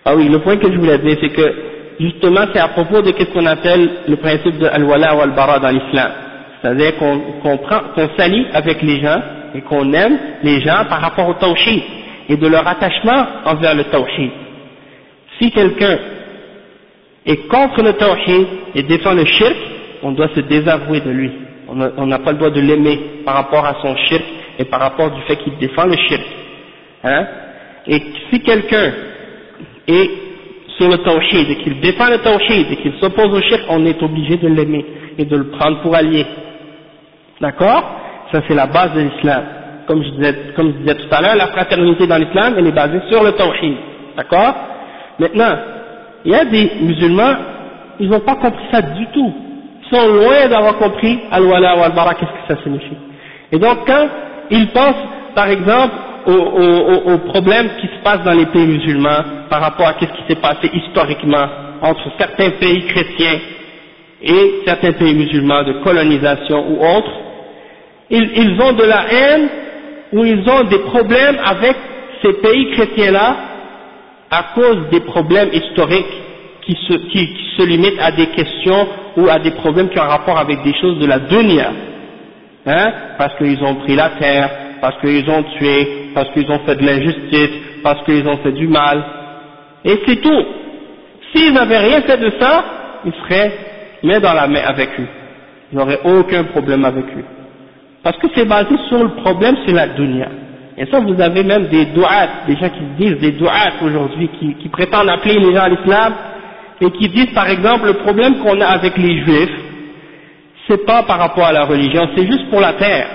Ah oui, le point que je voulais dire, c'est que justement c'est à propos de ce qu'on appelle le principe de al-wala ou al-bara dans l'islam. C'est-à-dire qu'on s'allie avec les gens et qu'on aime les gens par rapport au tawhid et de leur attachement envers le tawhid. Si quelqu'un est contre le tawhid et défend le shirk, on doit se désavouer de lui. On n'a pas le droit de l'aimer par rapport à son shirk et par rapport du fait qu'il défend le shirk. Hein? Et si quelqu'un est sur le tawhid et qu'il défend le tawhid et qu'il s'oppose au shirk, on est obligé de l'aimer et de le prendre pour allié. D'accord? Ça c'est la base de l'islam. Comme je disais tout à l'heure, la fraternité dans l'islam, elle est basée sur le tawhid. D'accord? Maintenant, il y a des musulmans, ils n'ont pas compris ça du tout. Ils sont loin d'avoir compris al-wala ou al-bara, qu'est-ce que ça signifie. Et donc quand ils pensent, par exemple, aux problèmes qui se passent dans les pays musulmans par rapport à ce qui s'est passé historiquement entre certains pays chrétiens et certains pays musulmans de colonisation ou autres, ils ont de la haine ou ils ont des problèmes avec ces pays chrétiens-là à cause des problèmes historiques qui se limitent à des questions ou à des problèmes qui ont rapport avec des choses de la dunya, hein, parce qu'ils ont pris la terre, parce qu'ils ont tué, parce qu'ils ont fait de l'injustice, parce qu'ils ont fait du mal, et c'est tout. S'ils n'avaient rien fait de ça, ils seraient main dans la main avec eux, ils n'auraient aucun problème avec eux, parce que c'est basé sur le problème, c'est la dunya. Et ça, vous avez même des du'at, des gens qui disent des du'at aujourd'hui, qui prétendent appeler les gens à l'islam, et qui disent par exemple le problème qu'on a avec les juifs, c'est pas par rapport à la religion, c'est juste pour la terre.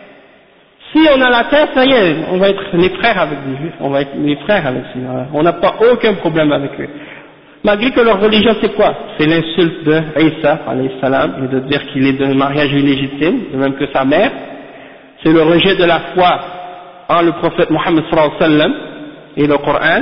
Si on a la terre, ça y est, on va être les frères avec les juifs, on va être les frères avec ces gens-là, on n'a pas aucun problème avec eux. Malgré que leur religion c'est quoi? C'est l'insulte de Isa, alayhi salam, et de dire qu'il est d'un mariage illégitime, de même que sa mère. C'est le rejet de la foi en le prophète Mohammed sallallahu alayhi wa sallam et le Coran.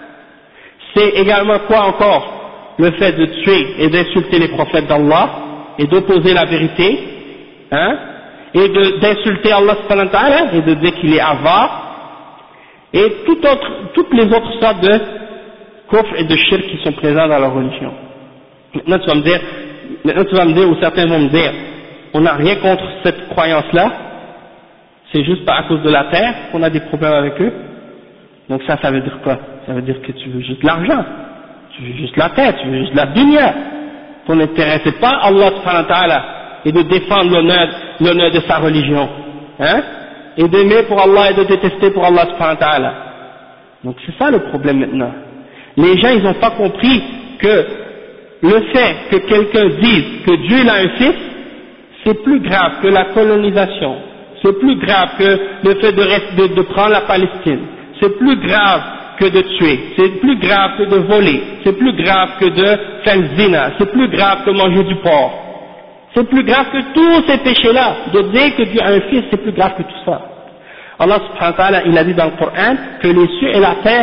C'est également quoi encore? Le fait de tuer et d'insulter les prophètes d'Allah et d'opposer la vérité, hein, et d'insulter Allah subhanahu wa ta'ala et de dire qu'il est avare, et toutes les autres sortes de kufr et de shirk qui sont présents dans la religion. Maintenant tu vas me dire, ou certains vont me dire, on n'a rien contre cette croyance-là, c'est juste à cause de la terre qu'on a des problèmes avec eux. Donc ça veut dire quoi? Ça veut dire que tu veux juste l'argent, tu veux juste la terre, tu veux juste la dunya. Ton intérêt c'est pas Allah subhanahu wa ta'ala et de défendre l'honneur de sa religion, hein, et d'aimer pour Allah et de détester pour Allah subhanahu wa ta'ala. Donc c'est ça le problème maintenant. Les gens ils n'ont pas compris que le fait que quelqu'un dise que Dieu a un fils, c'est plus grave que la colonisation, c'est plus grave que le fait de prendre la Palestine, c'est plus grave que de tuer, c'est plus grave que de voler, c'est plus grave que de faire zina, c'est plus grave que manger du porc, c'est plus grave que tous ces péchés-là. De dire que Dieu a un fils, c'est plus grave que tout ça. Allah subhanahu wa ta'ala, il a dit dans le Coran que les cieux et la terre,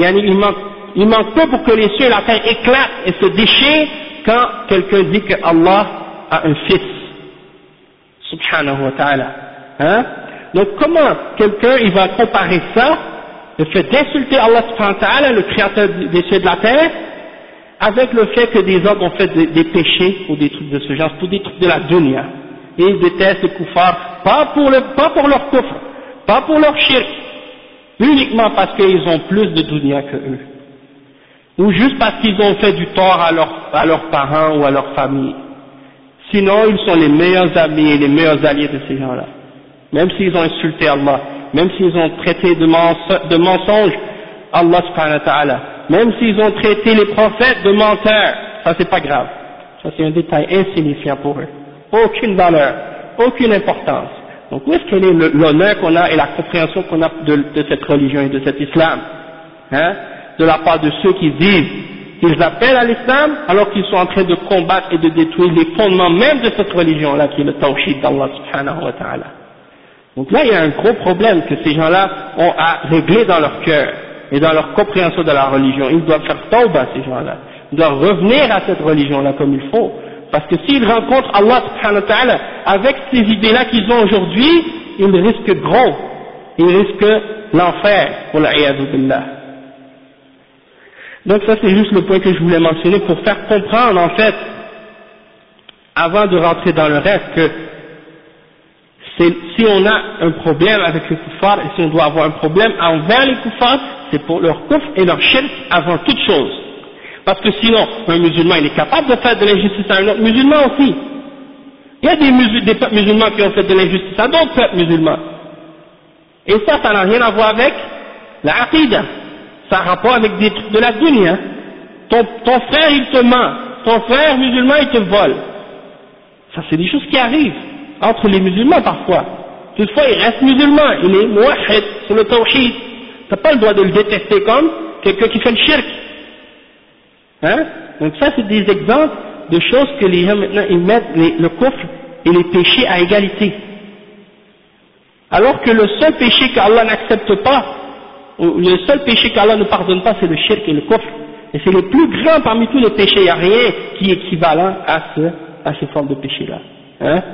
il manque peu pour que les cieux et la terre éclatent et se déchirent quand quelqu'un dit que Allah a un fils, subhanahu wa ta'ala, hein. Donc comment quelqu'un il va comparer ça, le fait d'insulter Allah subhanahu wa ta'ala, le créateur des cieux et de la terre, avec le fait que des hommes ont fait des péchés ou des trucs de ce genre, pour des trucs de la dunya, et ils détestent les kuffars, pas pour leur kufr, pas pour leur shirk, uniquement parce qu'ils ont plus de dunya que eux, ou juste parce qu'ils ont fait du tort à leurs parents ou à leur famille. Sinon ils sont les meilleurs amis et les meilleurs alliés de ces gens-là, même s'ils ont insulté Allah, même s'ils ont traité de mensonges Allah subhanahu wa ta'ala, même s'ils ont traité les prophètes de menteurs, ça c'est pas grave, ça c'est un détail insignifiant pour eux, aucune valeur, aucune importance. Donc où est-ce qu'elle est l'honneur qu'on a et la compréhension qu'on a de cette religion et de cet islam, hein, de la part de ceux qui disent qu'ils appellent à l'islam alors qu'ils sont en train de combattre et de détruire les fondements même de cette religion-là qui est le tawhid d'Allah subhanahu wa ta'ala. Donc là il y a un gros problème que ces gens-là ont à régler dans leur cœur et dans leur compréhension de la religion. Ils doivent faire tawbah, ces gens-là, ils doivent revenir à cette religion-là comme il faut, parce que s'ils rencontrent Allah subhanahu wa ta'ala avec ces idées-là qu'ils ont aujourd'hui, ils risquent gros, ils risquent l'enfer, wal iyadu billah. Donc ça c'est juste le point que je voulais mentionner pour faire comprendre en fait, avant de rentrer dans le reste, que si on a un problème avec les kuffars et si on doit avoir un problème envers les kuffars, c'est pour leur kufr et leur shirk avant toute chose. Parce que sinon, un musulman il est capable de faire de l'injustice à un autre musulman aussi. Il y a des peuples musulmans qui ont fait de l'injustice à d'autres peuples musulmans. Et ça n'a rien à voir avec la aqidah. Ça a rapport avec des trucs de la dunya. Ton frère il te ment, ton frère musulman il te vole. Ça c'est des choses qui arrivent entre les musulmans parfois. Toutefois il reste musulman, il est muwahhid sur le tawhid. T'as pas le droit de le détester comme quelqu'un qui fait le shirk. Hein? Donc ça c'est des exemples de choses que les gens maintenant ils mettent le kufr et les péchés à égalité. Alors que le seul péché qu'Allah n'accepte pas, ou le seul péché qu'Allah ne pardonne pas, c'est le shirk et le kufr. Et c'est le plus grand parmi tous les péchés, il n'y a rien qui est équivalent à ces formes de péchés-là. Hein?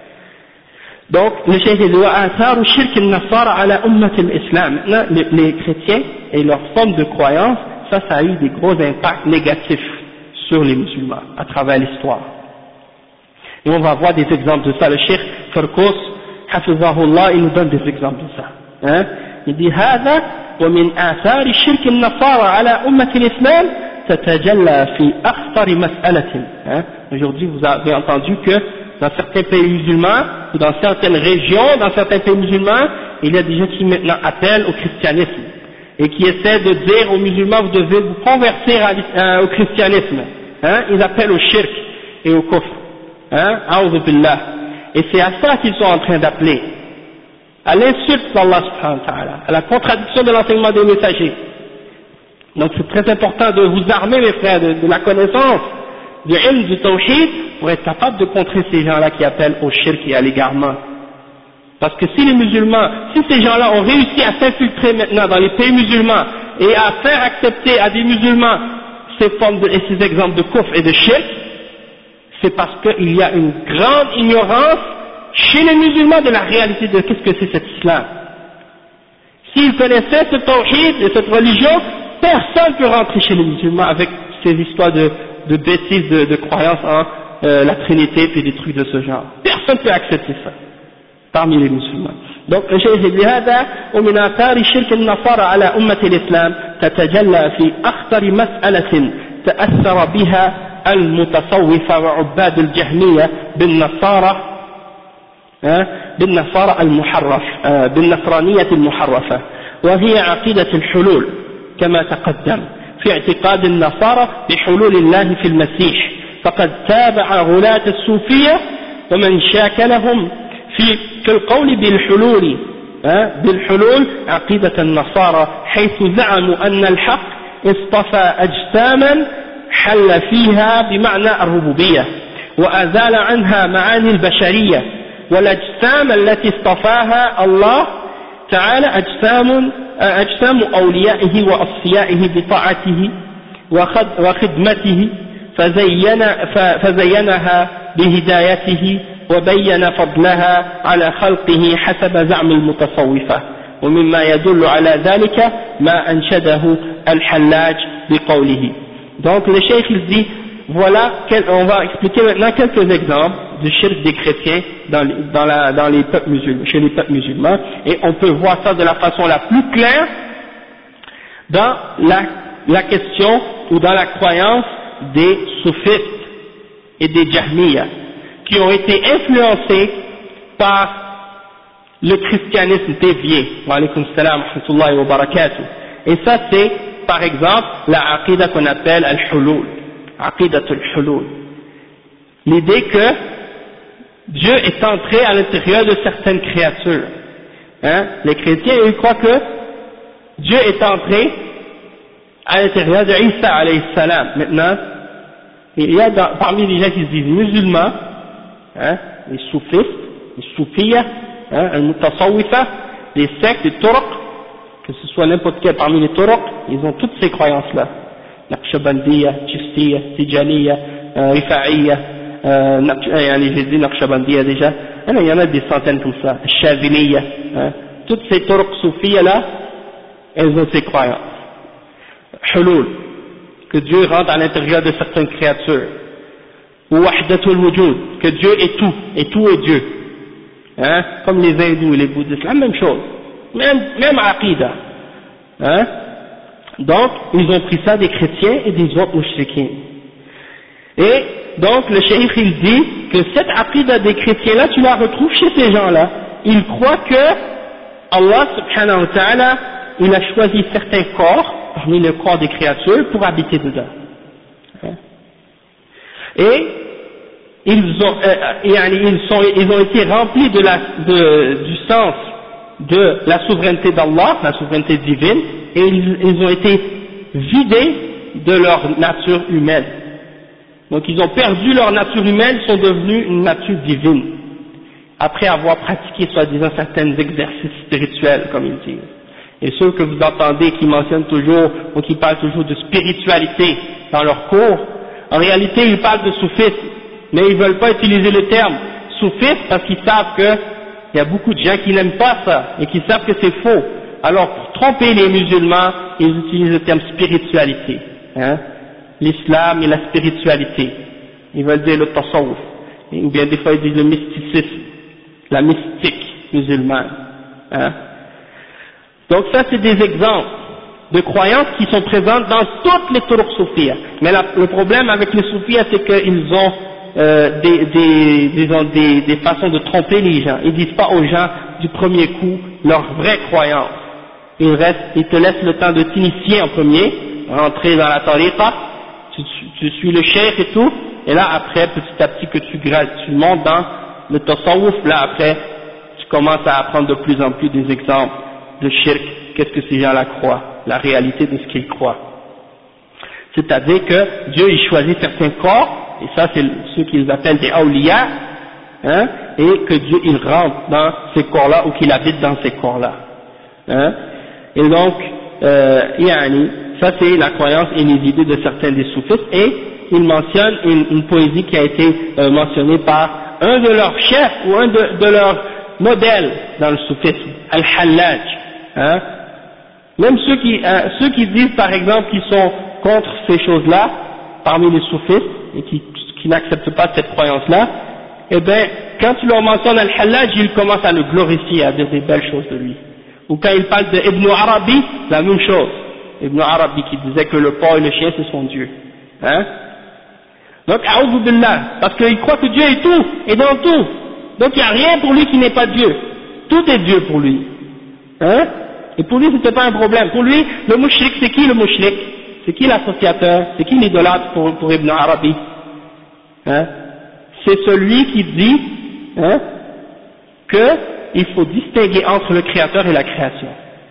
Donc, le cheikh dit وآثار شرك النصارى على أمة الإسلام. Maintenant, les chrétiens et leur forme de croyance, ça a eu des gros impacts négatifs sur les musulmans à travers l'histoire. Et on va voir des exemples de ça. Le cheikh Farkous, hafizahullah, il nous donne des exemples de ça. Hein? Il dit هذا ومن آثار شرك النصارى على أمة الإسلام تتجلى في أخطر مسألة. Aujourd'hui, vous avez entendu que dans certains pays musulmans, ou dans certaines régions, dans certains pays musulmans, il y a des gens qui maintenant appellent au christianisme et qui essaient de dire aux musulmans, vous devez vous convertir au christianisme. Hein? Ils appellent au shirk et au kufr. A'udhu billah. Et c'est à ça qu'ils sont en train d'appeler, à l'insulte d'Allah subhanahu wa ta'ala, à la contradiction de l'enseignement des messagers. Donc c'est très important de vous armer, mes frères, de la connaissance du ilm, du tawhid, pour être capable de contrer ces gens-là qui appellent au shirk et à l'égarement. Parce que si les musulmans, si ces gens-là ont réussi à s'infiltrer maintenant dans les pays musulmans et à faire accepter à des musulmans ces exemples de kufr et de shirk, c'est parce qu'il y a une grande ignorance chez les musulmans de la réalité de qu'est-ce que c'est cet islam. S'ils connaissaient ce tawhid et cette religion, personne ne peut rentrer chez les musulmans avec ces histoires de bêtises de croyances en la Trinité et des trucs de ce genre. Personne ne peut accepter ça parmi les musulmans. Donc le cheikh dit هذا ومن آثار شرك النصارى على أمة الإسلام تتجلى في أخطر مسألة تأثر بها المتصوفة وعباد الجهمية بالنصارى المحرف بالنصرانية المحرفة، وهي عقيدة الحلول كما تقدم في اعتقاد النصارى بحلول الله في المسيح. فقد تابع غلاة الصوفية ومن شاكلهم في القول بالحلول عقيدة النصارى، حيث زعموا أن الحق اصطفى أجساما حل فيها بمعنى الربوبية وأزال عنها معاني البشرية، والأجسام التي اصطفاها الله تعالى أجسام أوليائه وأصفيائه بطاعته وخدمته، فزينها بهدايته وبين فضلها على خلقه حسب زعم المتصوفة. ومما يدل على ذلك ما أنشده الحلاج بقوله. Donc le cheikh il dit, voilà, on va expliquer maintenant quelques exemples du shirk des chrétiens dans les peuples musulmans, chez les peuples musulmans, et on peut voir ça de la façon la plus claire dans la question ou dans la croyance des soufistes et des jahmiyas qui ont été influencés par le christianisme dévié. Wa alaykum salam wa rahmatullahi wa barakatuh. Et ça c'est par exemple la aqidah qu'on appelle al-hulul, aqidatul hulul, l'idée que Dieu est entré à l'intérieur de certaines créatures. Les chrétiens ils croient que Dieu est entré à l'intérieur de Isa alayhi salam. Maintenant il y a parmi les gens qui se disent musulmans, les soufistes, les soufiyas, les mutasawwifa, les sectes, les turuq, que ce soit n'importe quel parmi les turuq, ils ont toutes ces croyances-là. Naqshbandiya, Chiftiya, Tijaniya, Rifa'iyya, j'ai dit Naqshbandiya déjà, il y en a des centaines comme ça, Shaziliya, toutes ces turuq soufiyas-là, elles ont ces croyances. Hulul. que Dieu rentre à l'intérieur de certaines créatures, ou wahdatul wujud, que Dieu est tout est Dieu, hein, comme les hindous et les bouddhistes, la même chose, même aqidah, hein. Donc ils ont pris ça des chrétiens et des autres mouchriquins. Et donc le cheikh il dit que cette aqidah des chrétiens là, tu la retrouves chez ces gens là. Ils croient que Allah subhanahu wa ta'ala, il a choisi certains corps parmi les corps des créatures pour habiter dedans. Et ils ont été remplis du sens de la souveraineté d'Allah, la souveraineté divine, et ils ont été vidés de leur nature humaine. Donc ils ont perdu leur nature humaine, ils sont devenus une nature divine, après avoir pratiqué soi-disant certains exercices spirituels, comme ils disent. Et ceux que vous entendez qui mentionnent toujours, ou qui parlent toujours de spiritualité dans leurs cours, en réalité ils parlent de soufisme, mais ils ne veulent pas utiliser le terme soufisme parce qu'ils savent qu'il y a beaucoup de gens qui n'aiment pas ça, et qui savent que c'est faux. Alors pour tromper les musulmans, ils utilisent le terme spiritualité, hein, l'islam et la spiritualité. Ils veulent dire le tasawwuf, ou bien des fois ils disent le mysticisme, la mystique musulmane, hein. Donc ça c'est des exemples de croyances qui sont présentes dans toutes les turuq soufiyya. Mais le problème avec les soufiyya, c'est qu'ils ont des façons de tromper les gens. Ils disent pas aux gens du premier coup leur vraie croyance. Ils te laissent le temps de t'initier en premier, rentrer dans la tariqa, tu suis le cheikh et tout, et là après petit à petit que tu montes dans le tasawwuf, là après tu commences à apprendre de plus en plus des exemples de shirk, qu'est-ce que ces gens-là croient, la réalité de ce qu'ils croient. C'est-à-dire que Dieu il choisit certains corps, et ça c'est ceux qu'ils appellent des awliya, hein, et que Dieu il rentre dans ces corps-là ou qu'il habite dans ces corps-là. Hein. Et donc, ça c'est la croyance et les idées de certains des soufistes, et il mentionne une poésie qui a été mentionnée par un de leurs chefs ou un de leurs modèles dans le soufisme, Al-Hallaj. Hein? Même ceux qui disent par exemple qu'ils sont contre ces choses-là, parmi les soufistes, et qui n'acceptent pas cette croyance-là, eh bien, quand tu leur mentionnes Al-Hallaj, ils commencent à le glorifier, à dire des belles choses de lui. Ou quand ils parlent de Ibn Arabi, la même chose. Ibn Arabi qui disait que le porc et le chien c'est son Dieu. Hein? Donc, a'udhu billah, parce qu'il croit que Dieu est tout, et dans tout. Donc il n'y a rien pour lui qui n'est pas Dieu. Tout est Dieu pour lui. Hein? Et pour lui c'était pas un problème. Pour lui, le mushrik, c'est qui le mushrik? C'est qui l'associateur? C'est qui l'idolâtre pour Ibn Arabi? Hein? C'est celui qui dit, hein, qu'il faut distinguer entre le créateur et la création.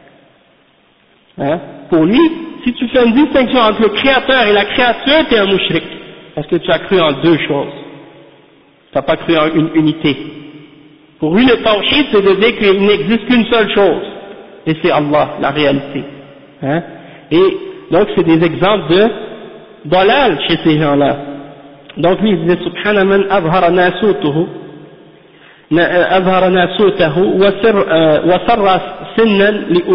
Hein? Pour lui, si tu fais une distinction entre le créateur et la créature, tu es un mushrik, parce que tu as cru en deux choses. Tu n'as pas cru en une unité. Pour lui, le tawhid, c'est de dire qu'il n'existe qu'une seule chose, et c'est Allah, la réalité. Hein? Et donc, c'est des exemples de dalal chez ces gens-là. Donc, lui, il disait, Subhana man azhara nasutuhu, أظهر ناسوته وسر سنا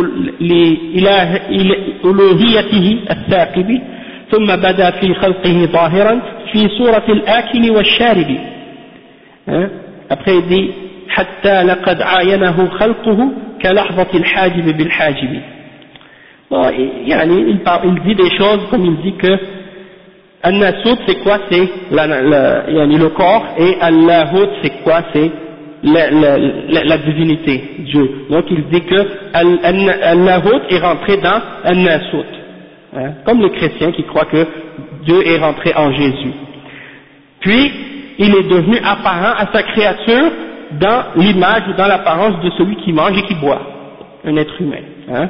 لألوهيته الثاقب ثم بدا في خلقه ظاهرا في صورة الآكل والشارب. Après il dit حتى لقد عاينه خلقه كلحظة الحاجب بالحاجب. Bon, il dit des choses comme il dit que An-Nasut c'est quoi? C'est le corps, et Allahut c'est quoi? C'est la divinité, Dieu. Donc il dit que Allahut est rentré dans An-Nasut, hein, comme les chrétiens qui croient que Dieu est rentré en Jésus. Puis il est devenu apparent à sa créature dans l'image ou dans l'apparence de celui qui mange et qui boit, un être humain. Hein.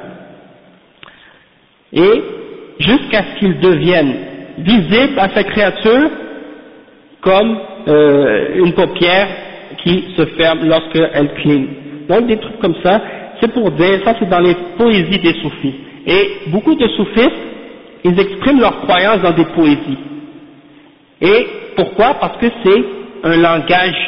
Et jusqu'à ce qu'il devienne visible à sa créature comme une paupière qui se ferme lorsqu'elle cligne. Donc des trucs comme ça, c'est pour dire, ça c'est dans les poésies des soufis. Et beaucoup de soufistes, ils expriment leurs croyances dans des poésies. Et pourquoi? Parce que c'est un langage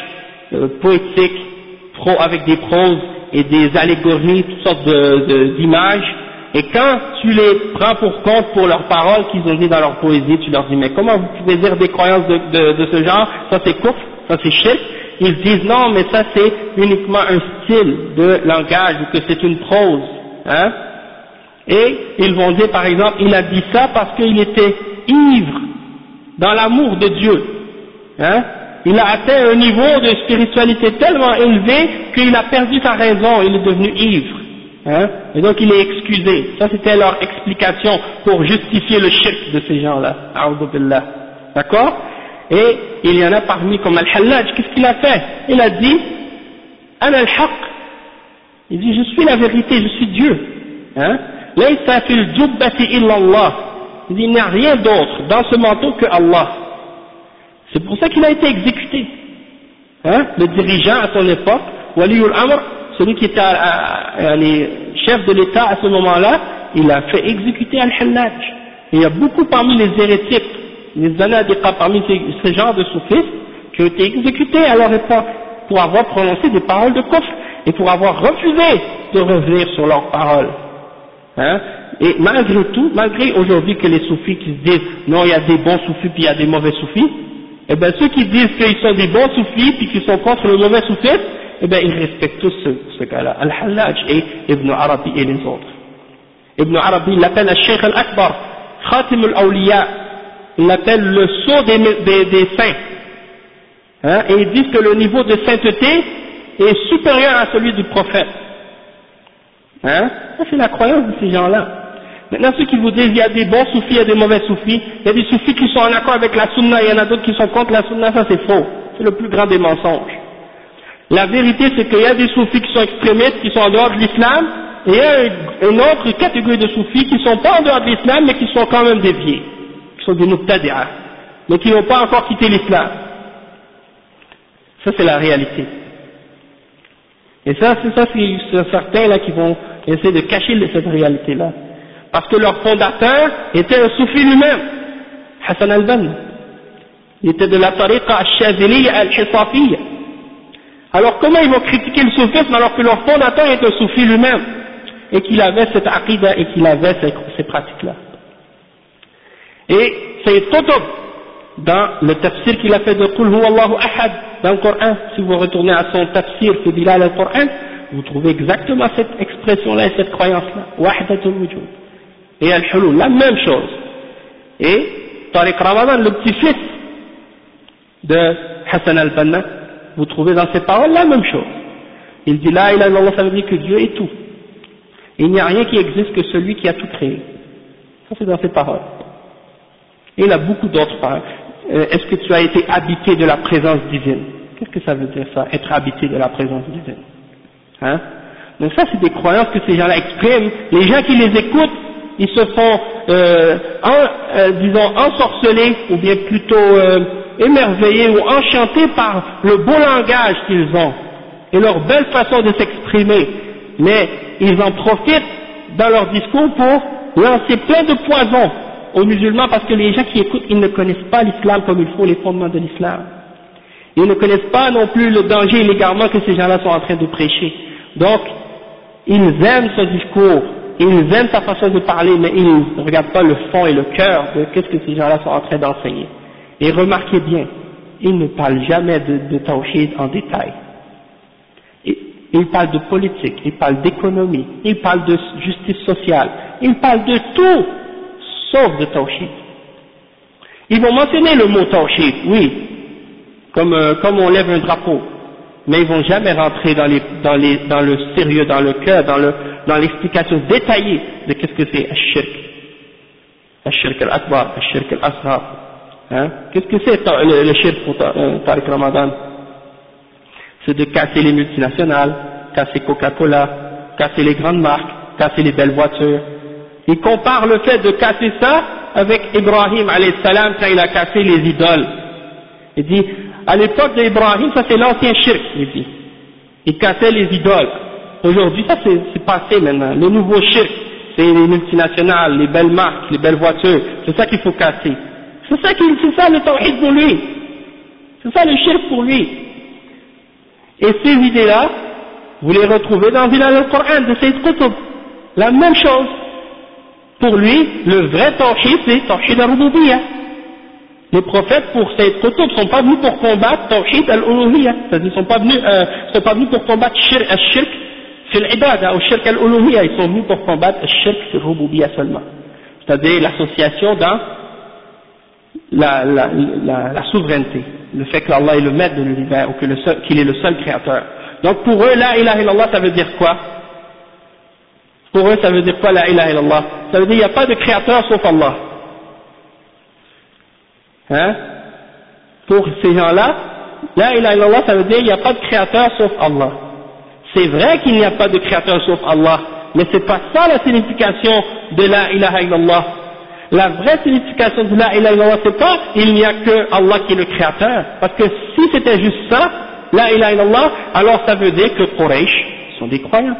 poétique, avec des proses et des allégories, toutes sortes d'images, Et quand tu les prends pour compte pour leurs paroles qu'ils ont dit dans leur poésie, tu leur dis mais comment vous pouvez dire des croyances de ce genre, ça c'est kufr, ça c'est shirk. Ils disent non mais ça c'est uniquement un style de langage ou que c'est une prose, hein. Et ils vont dire par exemple il a dit ça parce qu'il était ivre dans l'amour de Dieu, hein. Il a atteint un niveau de spiritualité tellement élevé qu'il a perdu sa raison, il est devenu ivre. Hein? Et donc il est excusé. Ça c'était leur explication pour justifier le shirk de ces gens-là. A'udhu billah. D'accord? Et il y en a parmi comme Al-Hallaj, qu'est-ce qu'il a fait? Il a dit Ana al-haq. Il dit je suis la vérité, je suis Dieu. Hein? Laysa fil jubbati illa Allah. Il dit il n'y a rien d'autre dans ce manteau que Allah. C'est pour ça qu'il a été exécuté. Hein? Le dirigeant à son époque, Waliul Amr, celui qui était chef de l'État à ce moment-là, il a fait exécuter Al-Hallaj. Et il y a beaucoup parmi les hérétiques, les zanadiqa, parmi ces genres de soufistes, qui ont été exécutés à leur époque pour avoir prononcé des paroles de kufr et pour avoir refusé de revenir sur leurs paroles. Hein? Et malgré tout, malgré aujourd'hui que les soufis qui se disent non, il y a des bons soufis puis il y a des mauvais soufis, eh bien ceux qui disent qu'ils sont des bons soufis puis qu'ils sont contre le mauvais soufisme, eh bien ils respectent tous ce gars-là, Al-Hallaj et Ibn Arabi et les autres. Ibn Arabi il l'appelle Al-Sheikh Al-Akbar, Khatim Al-Awliya, il l'appelle le sceau des saints. Hein, et ils disent que le niveau de sainteté est supérieur à celui du prophète. Hein, ça c'est la croyance de ces gens-là. Maintenant ceux qui vous disent il y a des bons soufis, il y a des mauvais soufis, il y a des soufis qui sont en accord avec la sunna, il y en a d'autres qui sont contre la sunna, ça c'est faux. C'est le plus grand des mensonges. La vérité c'est qu'il y a des soufis qui sont extrémistes, qui sont en dehors de l'islam, et il y a une autre catégorie de soufis qui ne sont pas en dehors de l'islam, mais qui sont quand même déviés, qui sont des mubtadi'a, mais qui n'ont pas encore quitté l'islam. Ça c'est la réalité. Et ça c'est certains là qui vont essayer de cacher cette réalité-là. Parce que leur fondateur était un soufi lui-même, Hassan al-Banna. Il était de la tariqa al-Shaziliya al-Hisafiyya. Alors comment ils vont critiquer le soufisme alors que leur fondateur est un soufi lui-même et qu'il avait cette aqida et qu'il avait ces pratiques-là. Et Sayyid Qutb, dans le tafsir qu'il a fait de Qul huwa Allahu ahad dans le Coran, si vous retournez à son tafsir fi Dilal al-Coran, vous trouvez exactement cette expression-là et cette croyance-là, Wahdatul Wujud. Et Al-Hulul, la même chose. Et Tariq Ramadan, le petit-fils de Hassan al-Banna, vous trouvez dans ses paroles la même chose. Il dit la ilaha illallah, ça veut dire que Dieu est tout. Il n'y a rien qui existe que celui qui a tout créé. Ça c'est dans ses paroles. Et il a beaucoup d'autres paroles. Est-ce que tu as été habité de la présence divine? Qu'est-ce que ça veut dire ça, être habité de la présence divine? Hein? Donc ça c'est des croyances que ces gens-là expriment. Les gens qui les écoutent, ils se font, disons, ensorcelés, ou bien plutôt émerveillés ou enchantés par le beau langage qu'ils ont et leur belle façon de s'exprimer. Mais ils en profitent dans leur discours pour lancer plein de poisons aux musulmans parce que les gens qui écoutent, ils ne connaissent pas l'islam comme il faut, les fondements de l'islam. Ils ne connaissent pas non plus le danger et l'égarement que ces gens-là sont en train de prêcher. Donc, ils aiment ce discours. Ils aiment sa façon de parler, mais ils ne regardent pas le fond et le cœur de qu'est-ce que ces gens-là sont en train d'enseigner. Et remarquez bien, ils ne parlent jamais de tawhid en détail. Ils parlent de politique, ils parlent d'économie, ils parlent de justice sociale, ils parlent de tout, sauf de tawhid. Ils vont mentionner le mot tawhid, oui, comme on lève un drapeau. Mais ils vont jamais rentrer dans le sérieux, dans le cœur, dans l'explication détaillée de qu'est-ce que c'est Ash-Shirk. Ash-Shirk al-Akbar, Ash-Shirk al-Asghar. Hein? Qu'est-ce que c'est le Shirk pour Tariq Ramadan? C'est de casser les multinationales, casser Coca-Cola, casser les grandes marques, casser les belles voitures. Il compare le fait de casser ça avec Ibrahim alayhi salam quand il a cassé les idoles. Il dit, à l'époque d'Ibrahim, ça c'est l'ancien shirk, il dit. Il cassait les idoles. Aujourd'hui, ça c'est passé maintenant. Le nouveau shirk, c'est les multinationales, les belles marques, les belles voitures. C'est ça qu'il faut casser. C'est ça le tawhid pour lui. C'est ça le shirk pour lui. Et ces idées-là, vous les retrouvez dans Dilal al-Coran de Sayyid Qutb. La même chose. Pour lui, le vrai tawhid, c'est tawhid al-rububiyyah. Les prophètes, pour cette kutub, ne sont pas venus pour combattre tawhid al-uluhiyyah. C'est-à-dire, ils ne sont pas venus pour combattre shirk fil ibada ou shirk al-uluhiyyah. Ils sont venus pour combattre shirk fil rububiyyah seulement. C'est-à-dire l'association dans la souveraineté. Le fait que Allah est le maître de l'univers ou qu'il est le seul créateur. Donc pour eux, la ilaha illallah, ça veut dire quoi? Pour eux, ça veut dire quoi la ilaha illallah? Ça veut dire qu'il n'y a pas de créateur sauf Allah. Hein? Pour ces gens-là, la ilaha illallah, ça veut dire qu'il n'y a pas de créateur sauf Allah. C'est vrai qu'il n'y a pas de créateur sauf Allah, mais c'est pas ça la signification de la ilaha illallah. La vraie signification de la ilaha illallah, c'est pas il n'y a que Allah qui est le créateur. Parce que si c'était juste ça, la ilaha illallah, alors ça veut dire que Quraysh sont des croyants.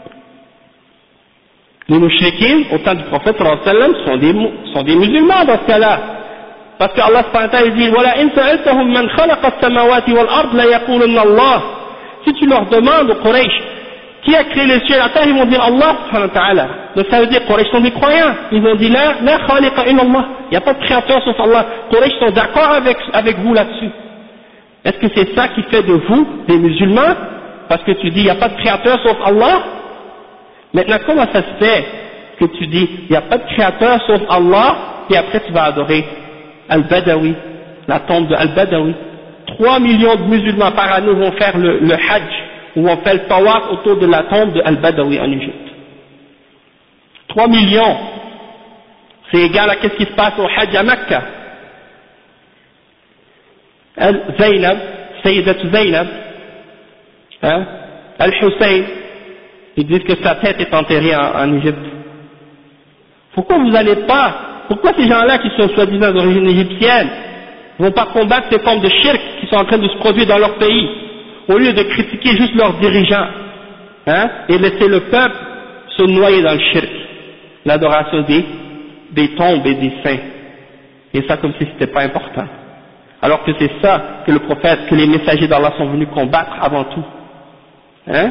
Les mouchriquins, au temps du prophète sallallahu alayhi wa sallam, sont des musulmans dans ce cas-là. Parce que Allah subhanahu wa ta'ala dit voilà, in sa'altahum man khalaqa as-samawati wal ard la yaqulunna Allah. Si tu leur demandes aux Quraysh qui a créé les cieux et la terre, ils vont dire Allah subhanahu wa ta'ala. Donc ça veut dire Quraysh sont des croyants. Ils vont dire la khaliqa illa Allah. Il n'y a pas de créateur sauf Allah. Quraysh sont d'accord avec vous là-dessus. Est-ce que c'est ça qui fait de vous des musulmans? Parce que tu dis il n'y a pas de créateur sauf Allah? Maintenant, comment ça se fait que tu dis il n'y a pas de créateur sauf Allah, et après tu vas adorer Al-Badawi, la tombe de Al-Badawi? 3 millions de musulmans par année vont faire le Hajj, ou vont faire le tawaf autour de la tombe de Al-Badawi en Égypte. 3 millions, c'est égal à ce qui se passe au Hajj à Mecca. Zaynab, Sayyidatu Zaynab, hein? Al-Hussein, ils disent que sa tête est enterrée en Égypte. Pourquoi pourquoi ces gens-là qui sont soi-disant d'origine égyptienne ne vont pas combattre ces formes de shirk qui sont en train de se produire dans leur pays, au lieu de critiquer juste leurs dirigeants, hein, et laisser le peuple se noyer dans le shirk, l'adoration des tombes et des saints, et ça comme si c'était pas important. Alors que c'est ça que le prophète, que les messagers d'Allah sont venus combattre avant tout. Hein?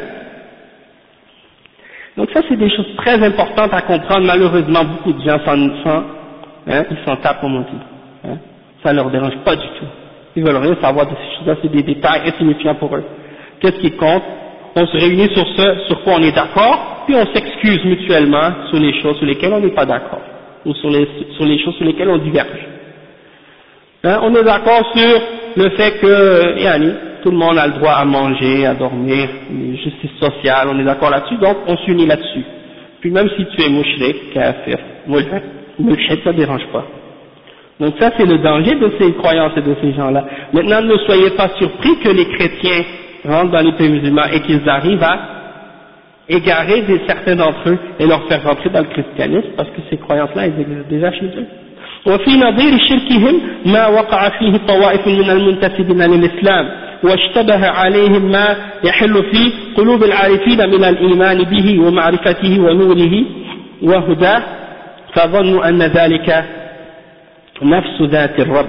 Donc ça c'est des choses très importantes à comprendre. Malheureusement beaucoup de gens ils s'en tapent comme on dit. Hein? Ça ne leur dérange pas du tout. Ils veulent rien savoir de ces choses-là, c'est des détails insignifiants pour eux. Qu'est-ce qui compte? On se réunit sur quoi on est d'accord, puis on s'excuse mutuellement sur les choses sur lesquelles on n'est pas d'accord, ou sur les choses sur lesquelles on diverge. Hein? On est d'accord sur le fait que tout le monde a le droit à manger, à dormir, justice sociale, on est d'accord là-dessus, donc on s'unit là-dessus. Puis même si tu es mouchrik, kafir, mulhid, ça ne dérange pas. Donc ça c'est le danger de ces croyances et de ces gens-là. Maintenant ne soyez pas surpris que les chrétiens rentrent dans les pays musulmans et qu'ils arrivent à égarer certains d'entre eux et leur faire rentrer dans le christianisme, parce que ces croyances-là, elles existent déjà chez eux. وفي نظير شركهم ما وقع فيه طوائف من المنتسبين للإسلام واشتبه عليهم ما يحل في قلوب العارفين من الإيمان به ومعرفته ونوره وهداه فظنوا أن ذلك نفس ذات الرب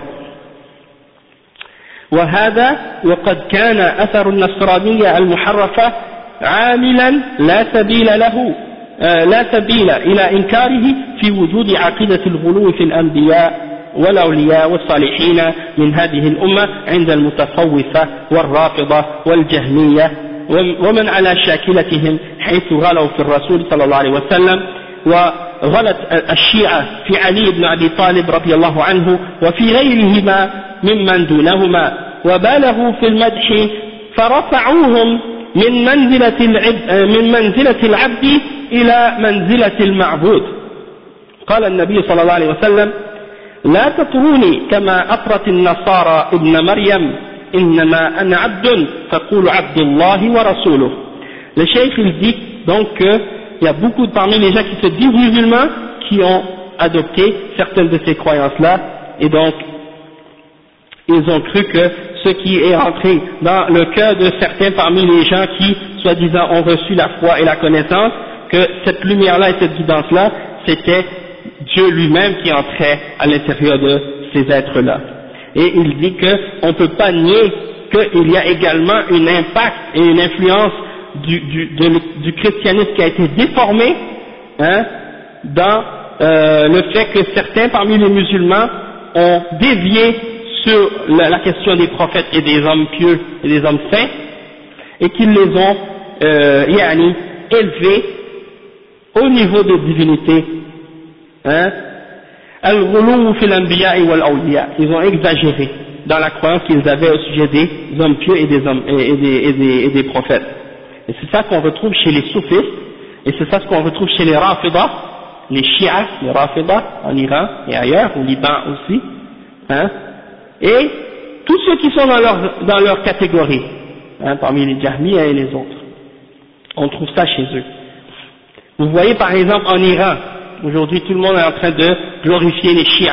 وهذا وقد كان أثر النصرانية المحرفة عاملا لا سبيل إلى إنكاره في وجود عقيدة الغلو في الأنبياء والأولياء والصالحين من هذه الأمة عند المتصوفة والرافضة والجهمية ومن على شاكلتهم حيث غلوا في الرسول صلى الله عليه وسلم وغلت الشيعة في علي بن أبي طالب رضي الله عنه وفي غيرهما ممن دونهما وبالغوا في المدح فرفعوهم من منزلة العبد إلى منزلة المعبود. قال النبي صلى الله عليه وسلم لا تطروني كما أطرت النصارى ابن مريم إنما أنا عبد فقولوا عبد الله ورسوله. Le cheikh il dit donc qu'il y a beaucoup parmi les gens qui se disent musulmans qui ont adopté certaines de ces croyances-là, et donc ils ont cru que ce qui est entré dans le cœur de certains parmi les gens qui, soi-disant, ont reçu la foi et la connaissance, que cette lumière-là et cette guidance-là, c'était Dieu lui-même qui entrait à l'intérieur de ces êtres-là. Et il dit qu'on ne peut pas nier qu'il y a également un impact et une influence du christianisme qui a été déformé, hein, dans le fait que certains parmi les musulmans ont dévié sur la question des prophètes et des hommes pieux et des hommes saints, et qu'ils les ont élevés au niveau de divinité. Hein? Al-ghuluw fil anbiya wal awliya, ils ont exagéré dans la croyance qu'ils avaient au sujet des hommes pieux et des hommes et des prophètes. Et c'est ça qu'on retrouve chez les soufistes, et c'est ça ce qu'on retrouve chez les rafidah, les chiites, les rafidah en Iran et ailleurs, au Liban aussi, hein, et tous ceux qui sont dans leur catégorie, hein, parmi les Jahmiya et les autres. On trouve ça chez eux. Vous voyez par exemple en Iran, aujourd'hui tout le monde est en train de glorifier les chiites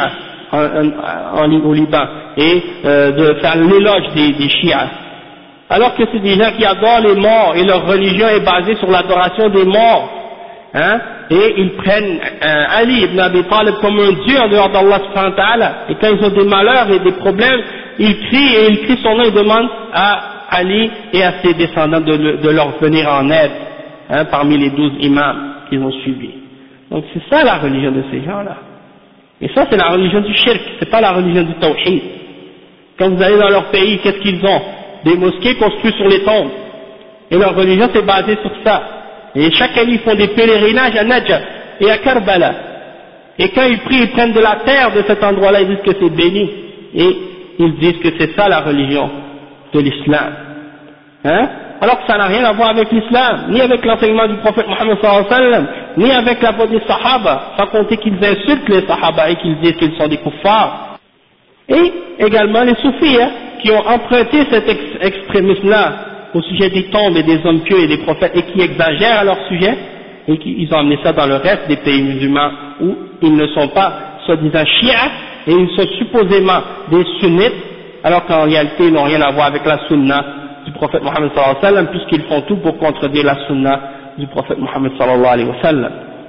au Liban et de faire l'éloge des chiites, alors que c'est des gens qui adorent les morts et leur religion est basée sur l'adoration des morts, hein, et ils prennent Ali ibn Abi Talib comme un dieu en dehors d'Allah subhanahu wa ta'ala, et quand ils ont des malheurs et des problèmes, ils crient son nom et demandent à Ali et à ses descendants de leur venir en aide, hein, parmi les 12 imams qu'ils ont suivis. Donc c'est ça la religion de ces gens-là. Et ça c'est la religion du shirk, c'est pas la religion du tawhid. Quand vous allez dans leur pays, qu'est-ce qu'ils ont? Des mosquées construites sur les tombes. Et leur religion c'est basée sur ça. Et chaque année ils font des pèlerinages à Najaf et à Karbala. Et quand ils prient, ils prennent de la terre de cet endroit-là, ils disent que c'est béni. Et ils disent que c'est ça la religion de l'islam. Hein? Alors que ça n'a rien à voir avec l'islam, ni avec l'enseignement du prophète Mohammed sallallahu alayhi wa sallam, ni avec la voix des sahaba, sans compter qu'ils insultent les sahaba et qu'ils disent qu'ils sont des kuffars. Et également les soufis, hein, qui ont emprunté cet extrémisme-là au sujet des tombes et des hommes pieux et des prophètes, et qui exagèrent à leur sujet, et ils ont amené ça dans le reste des pays musulmans où ils ne sont pas soi-disant chiites, et ils sont supposément des sunnites, alors qu'en réalité ils n'ont rien à voir avec la sunna du prophète Mohammed sallallahu alayhi wa sallam, puisqu'ils font tout pour contredire la sunna du prophète Mohammed sallallahu alayhi wa sallam.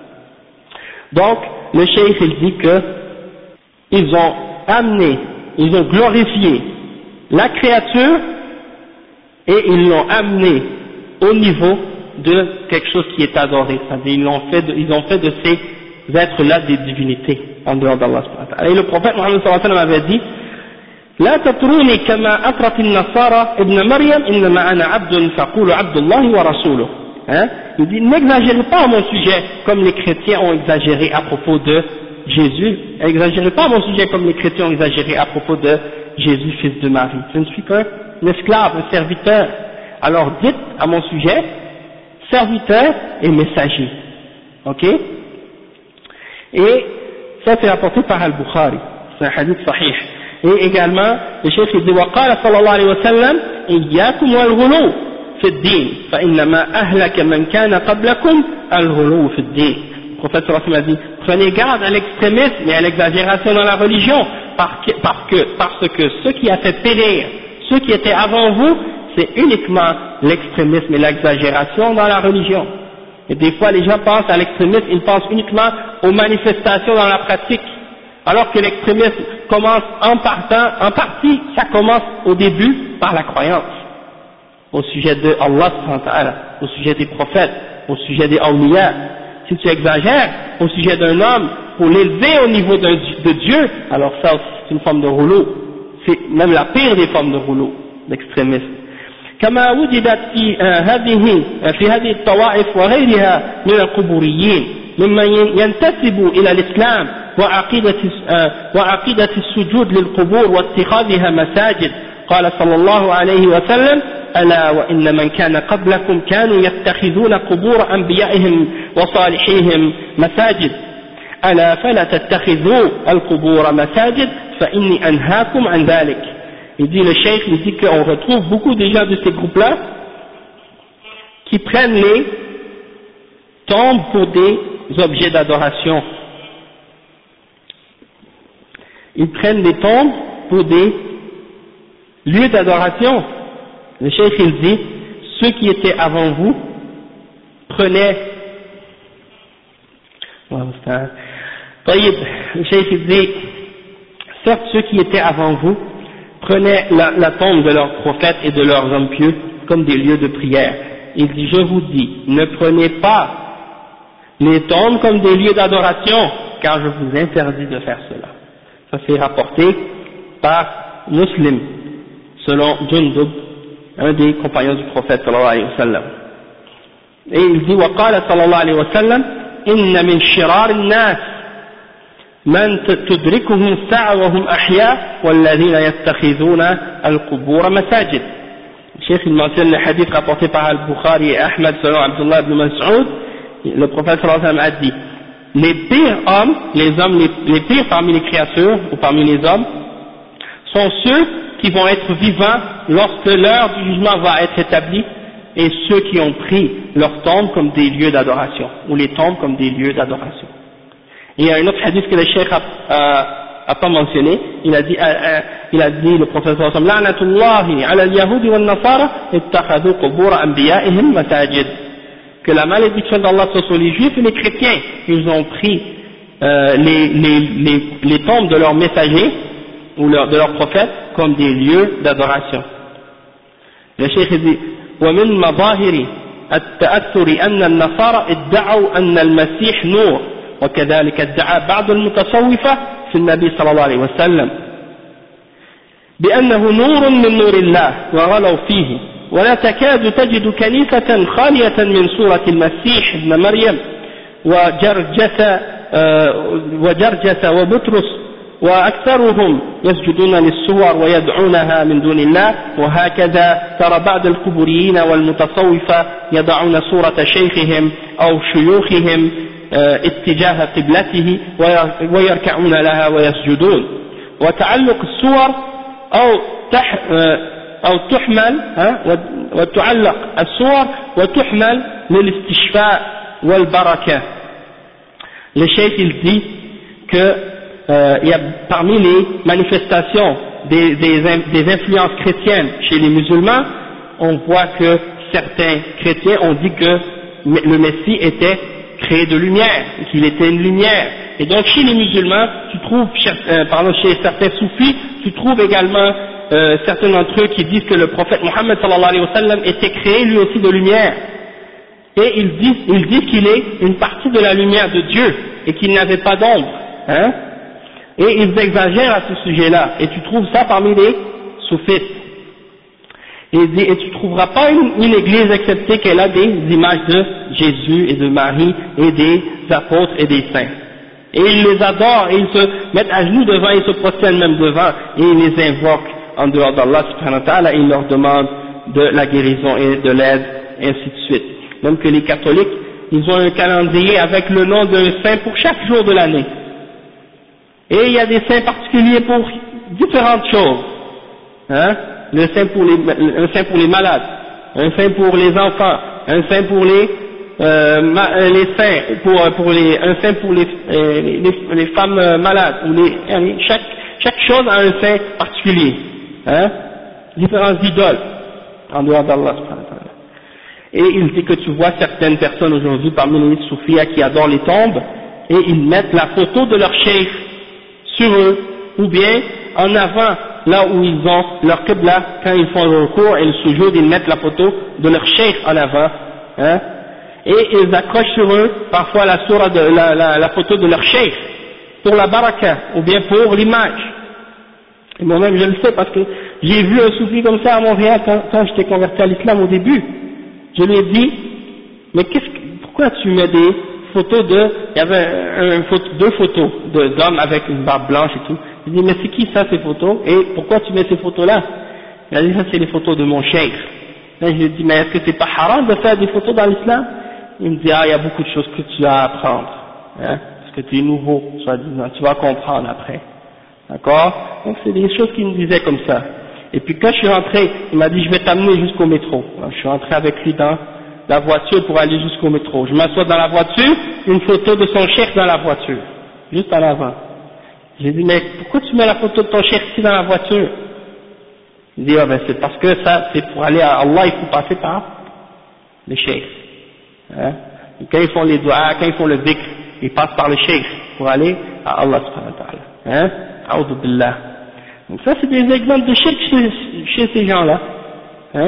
Donc, le cheikh il dit que ils ont glorifié la créature et ils l'ont amené au niveau de quelque chose qui est adoré, c'est-à-dire ils ont fait de ces êtres-là des divinités en dehors d'Allah subhanahu wa ta'ala. Et le prophète Mohammed sallallahu alayhi wa sallam avait dit: لا تطروني كما أطرت النصارى ابن مريم إنما أنا عبد فقولوا عبد الله ورسوله. Hein? Il dit: n'exagérez pas à mon sujet comme les chrétiens ont exagéré à propos de Jésus. N'exagérez pas à mon sujet comme les chrétiens ont exagéré à propos de Jésus, fils de Marie. Je ne suis qu'un esclave, un serviteur. Alors dites à mon sujet serviteur et messager. Ok? Et ça c'est rapporté par Al-Bukhari. C'est un hadith sahih. Et également, le chef il dit: وقال صلى الله عليه وسلم إياكم والغلو في الدين فإنما أهلك من كان قبلكم الغلو في الدين. Le prophète sallallahu alayhi wa sallam a dit: prenez garde à l'extrémisme et à l'exagération dans la religion, parce que ce qui a fait périr ceux qui étaient avant vous, c'est uniquement l'extrémisme et l'exagération dans la religion. Et des fois les gens pensent à l'extrémisme, ils pensent uniquement aux manifestations dans la pratique, alors que l'extrémisme commence en partie, ça commence au début par la croyance, au sujet de Allah, au sujet des prophètes, au sujet des awliya. Si tu exagères au sujet d'un homme pour l'élever au niveau de Dieu, alors ça c'est une forme de rouleau, c'est même la pire des formes de rouleau, d'extrémisme. كما وجدت في هذه الطوائف وغيرها من القبوريين ممن ينتسب إلى الإسلام وعقيدة السجود للقبور واتخاذها مساجد. قال صلى الله عليه وسلم: ألا وإن من كان قبلكم كانوا يتخذون قبور أنبيائهم وصالحيهم مساجد ألا فلا تتخذوا القبور مساجد فإني أنهاكم عن ذلك. Il dit, le cheikh, il dit qu'on retrouve beaucoup de gens de ces groupes-là qui prennent les tombes pour des objets d'adoration. Ils prennent des tombes pour des lieux d'adoration. Le cheikh, il dit, ceux qui étaient avant vous prenaient... Le cheikh, il dit, certes, ceux qui étaient avant vous prenaient la tombe de leurs prophètes et de leurs hommes pieux comme des lieux de prière. Il dit: je vous dis, ne prenez pas les tombes comme des lieux d'adoration, car je vous interdis de faire cela. Ça c'est rapporté par Muslim, selon Jundub, un des compagnons du prophète sallallahu alayhi wa sallam. Et il dit, وقال صلى الله عليه وسلم إن من شرار الناس من تدركهم الساعة وهم أحياء والذين يتخذون القبور مساجد. Le cheikh il mentionne le hadith rapporté par Al-Bukhari et Ahmed selon Abdullah ibn Mas'ud. Le prophète sallallahu alayhi wa sallam a dit, les pires hommes, les pires parmi les créatures ou parmi les hommes sont ceux qui vont être vivants lorsque l'heure du jugement va être établie, et ceux qui ont pris leurs tombes comme des lieux d'adoration, ou les tombes comme des lieux d'adoration. Et il y a un autre hadith que le cheikh a pas mentionné, il a dit le prophète sallallahu alayhi wa sallam, la'natullahi ala al-yahudi wal nasara ittakhadhu qubur anbiya'ihim masajid, que la malédiction d'Allah soit sur les juifs et les chrétiens, ils ont pris les tombes de leurs messagers ou de leurs prophètes comme des lieux d'adoration. Le cheikh dit ومن مظاهر التأثر أن النصارى ادعوا أن المسيح نور وكذلك ادعى بعض المتصوفة في النبي صلى الله عليه وسلم بأنه نور من نور الله وغلوا فيه ولا تكاد تجد كنيسة خالية من صورة المسيح ابن مريم وجرجس وبطرس وأكثرهم يسجدون للصور ويدعونها من دون الله وهكذا ترى بعض القبوريين والمتصوفة يضعون صورة شيخهم أو شيوخهم اتجاه قبلته ويركعون لها ويسجدون وتعلق الصور أو تحمل وتعلق الصور وتحمل للاستشفاء والبركة. Le cheikh il dit que il y a parmi les manifestations des influences chrétiennes chez les musulmans, on voit que certains chrétiens ont dit que le Messie était créé de lumière, qu'il était une lumière. Et donc chez les musulmans, tu trouves, chez certains soufis, tu trouves également certains d'entre eux qui disent que le prophète Mohammed sallallahu alayhi wa sallam était créé lui aussi de lumière. Et ils disent qu'il est une partie de la lumière de Dieu et qu'il n'avait pas d'ombre. Hein? Et ils exagèrent à ce sujet-là, et tu trouves ça parmi les soufistes. Et tu trouveras pas une église excepté qu'elle a des images de Jésus et de Marie et des apôtres et des saints. Et ils les adorent, et ils se mettent à genoux devant, ils se prosternent même devant, et ils les invoquent en dehors d'Allah subhanahu wa ta'ala, et ils leur demandent de la guérison et de l'aide, et ainsi de suite. Même que les catholiques, ils ont un calendrier avec le nom d'un saint pour chaque jour de l'année. Et il y a des saints particuliers pour différentes choses. Hein? Un saint pour les malades, un saint pour les enfants, un saint pour les saints, un saint pour les femmes malades. Chaque chose a un saint particulier. Hein? Différentes idoles en dehors d'Allah. Et il dit que tu vois certaines personnes aujourd'hui parmi les soufis qui adorent les tombes, et ils mettent la photo de leur cheikh sur eux, ou bien en avant, là où ils ont leur qibla, quand ils font le recours et le sujoud, ils mettent la photo de leur cheikh en avant, hein, et ils accrochent sur eux parfois la photo de leur cheikh, pour la baraka, ou bien pour l'image. Et moi-même je le sais parce que j'ai vu un soufi comme ça à Montréal quand j'étais converti à l'islam au début. Je lui ai dit, mais pourquoi tu mets des photos il y avait deux photos d'hommes avec une barbe blanche et tout. Il dit, mais c'est qui ça ces photos, et pourquoi tu mets ces photos-là? Il a dit, ça c'est les photos de mon cheikh. Là je lui ai dit, mais est-ce que c'est pas haram de faire des photos dans l'islam? Il me dit, il y a beaucoup de choses que tu as à apprendre, hein, parce que tu es nouveau, soi-disant, tu vas comprendre après. D'accord? Donc c'est des choses qu'il me disait comme ça. Et puis quand je suis rentré, il m'a dit, je vais t'amener jusqu'au métro. Alors, je suis rentré avec lui dans la voiture pour aller jusqu'au métro. Je m'assois dans la voiture, une photo de son cheikh dans la voiture, juste en avant. J'ai dit, mais pourquoi tu mets la photo de ton cheikh ici dans la voiture? Il dit, ben c'est parce que ça, c'est pour aller à Allah, il faut passer par le cheikh. Hein? Et quand ils font les doigts, quand ils font le dhikr, ils passent par le cheikh pour aller à Allah subhanahu wa ta'ala. Hein? A'udhu billah. Donc ça, c'est des exemples de shirk chez ces gens-là. Hein?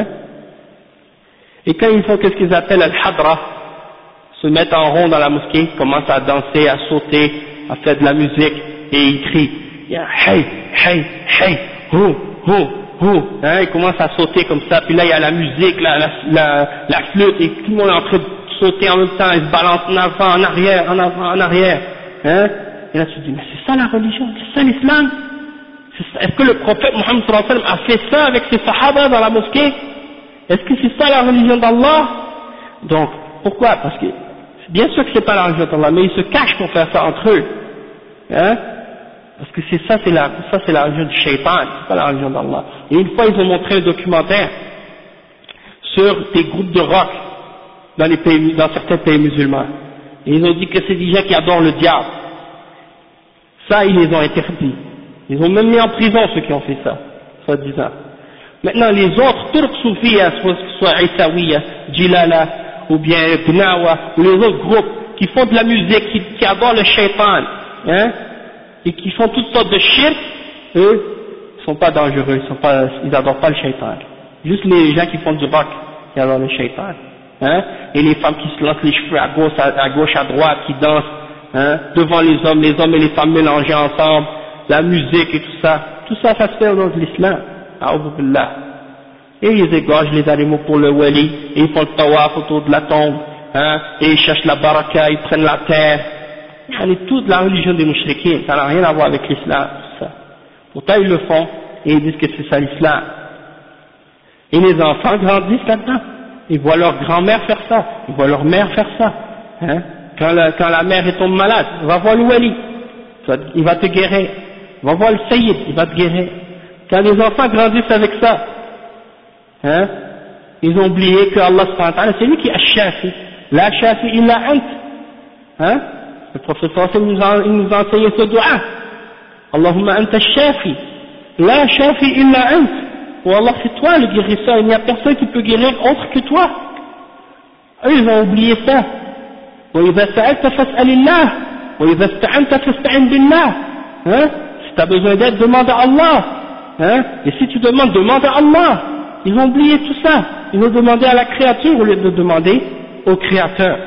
Et quand ils font ce qu'ils appellent al-hadra, se mettent en rond dans la mosquée, commencent à danser, à sauter, a fait de la musique et il crie, hey, hey, hey, hou, hou, hou, hein, il commence à sauter comme ça, puis là il y a la musique, la flûte, et tout le monde est en train de sauter en même temps, il se balance en avant, en arrière, en arrière, hein, et là tu te dis, mais c'est ça la religion, c'est ça l'islam? Est-ce que le prophète Mohammed sallallahu alayhi wa sallam a fait ça avec ses sahaba dans la mosquée? Est-ce que c'est ça la religion d'Allah? Donc, pourquoi? Parce que, bien sûr que c'est pas la religion d'Allah, mais ils se cachent pour faire ça entre eux, hein? Parce que c'est la religion du shaitan, c'est pas la religion d'Allah. Et une fois, ils ont montré un documentaire sur des groupes de rock dans certains pays musulmans. Et ils ont dit que c'est des gens qui adorent le diable. Ça, ils les ont interdits. Ils ont même mis en prison ceux qui ont fait ça, soi-disant. Maintenant, les autres Turcs soufis, soit Issawiya, Jilala, ou bien Gnawa, ou les autres groupes qui font de la musique, qui adorent le shaitan, hein, et qui font toutes sortes de shirk, eux, ils sont pas dangereux, ils adorent pas le shaitan. Juste les gens qui font du rock, qui adorent le shaitan, hein, et les femmes qui se lancent les cheveux à gauche, à droite, qui dansent, hein, devant les hommes et les femmes mélangées ensemble, la musique et tout ça ça se fait au nom de l'islam, a'udhu billah. Et ils égorgent les animaux pour le wali, et ils font le tawaf autour de la tombe, hein, et ils cherchent la baraka, ils prennent la terre. C'est toute la religion des mouchriquins, ça n'a rien à voir avec l'islam, tout ça. Pourtant ils le font, et ils disent que c'est ça l'islam. Et les enfants grandissent là-dedans, ils voient leur grand-mère faire ça, ils voient leur mère faire ça, hein. Quand la mère est tombée malade, va voir le wali, il va te guérir. Va voir le sayyid, il va te guérir. Quand les enfants grandissent avec ça, hein, ils ont oublié que Allah subhanahu wa ta'ala, c'est lui qui est Ash-Shafi. La Shafi illa ant. Hein, le prophète sallallahu alayhi wa sallam, il nous a enseigné ce dua. Allahumma anta Shafi. La Shafi illa ant. Oh Allah, c'est toi le guérisseur, il n'y a personne qui peut guérir autre que toi. Eux, ils ont oublié ça. Wa idha sa'alta fas'alillah. Wa idha ista'anta fasta'in billah. Hein? Si tu as besoin d'aide, demande à Allah, hein? Et si tu demandes, demande à Allah. Ils ont oublié tout ça, ils ont demandé à la créature au lieu de demander au créateur.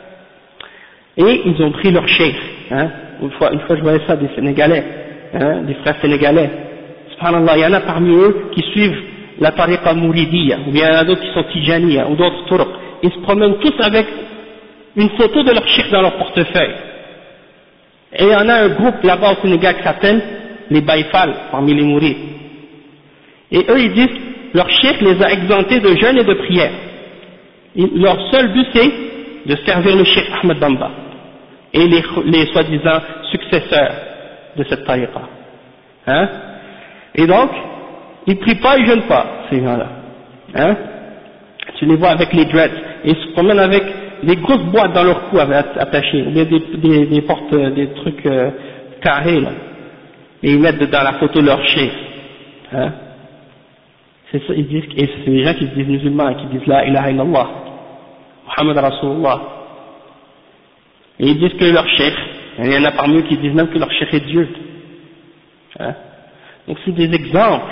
Et ils ont pris leur cheikh, hein? Une fois je voyais ça, des Sénégalais, hein? Des frères sénégalais, subhanallah, il y en a parmi eux qui suivent la tariqa mouridiyya, ou bien il y en a d'autres qui sont tijaniya, ou d'autres turuq. Ils se promènent tous avec une photo de leur cheikh dans leur portefeuille. Et il y en a un groupe là-bas au Sénégal qui s'appelle les Baïfal, parmi les mourides. Et eux, ils disent, leur cheikh les a exemptés de jeûne et de prière. Leur seul but, c'est de servir le cheikh Ahmed Bamba et les soi-disant successeurs de cette tariqa. Hein? Et donc, ils prient pas, ils jeûnent pas, ces gens-là. Hein? Tu les vois avec les dreads, et ils se promènent avec des grosses boîtes dans leur cou attachées, ou bien des portes, des trucs carrés là, et ils mettent dans la photo leur cheikh. Hein? C'est ça, ils disent, et c'est des gens qui se disent musulmans, qui disent la ilaha illallah, Muhammad Rasulullah. Et ils disent que leur cheikh, il y en a parmi eux qui disent même que leur cheikh est Dieu. Hein? Donc c'est des exemples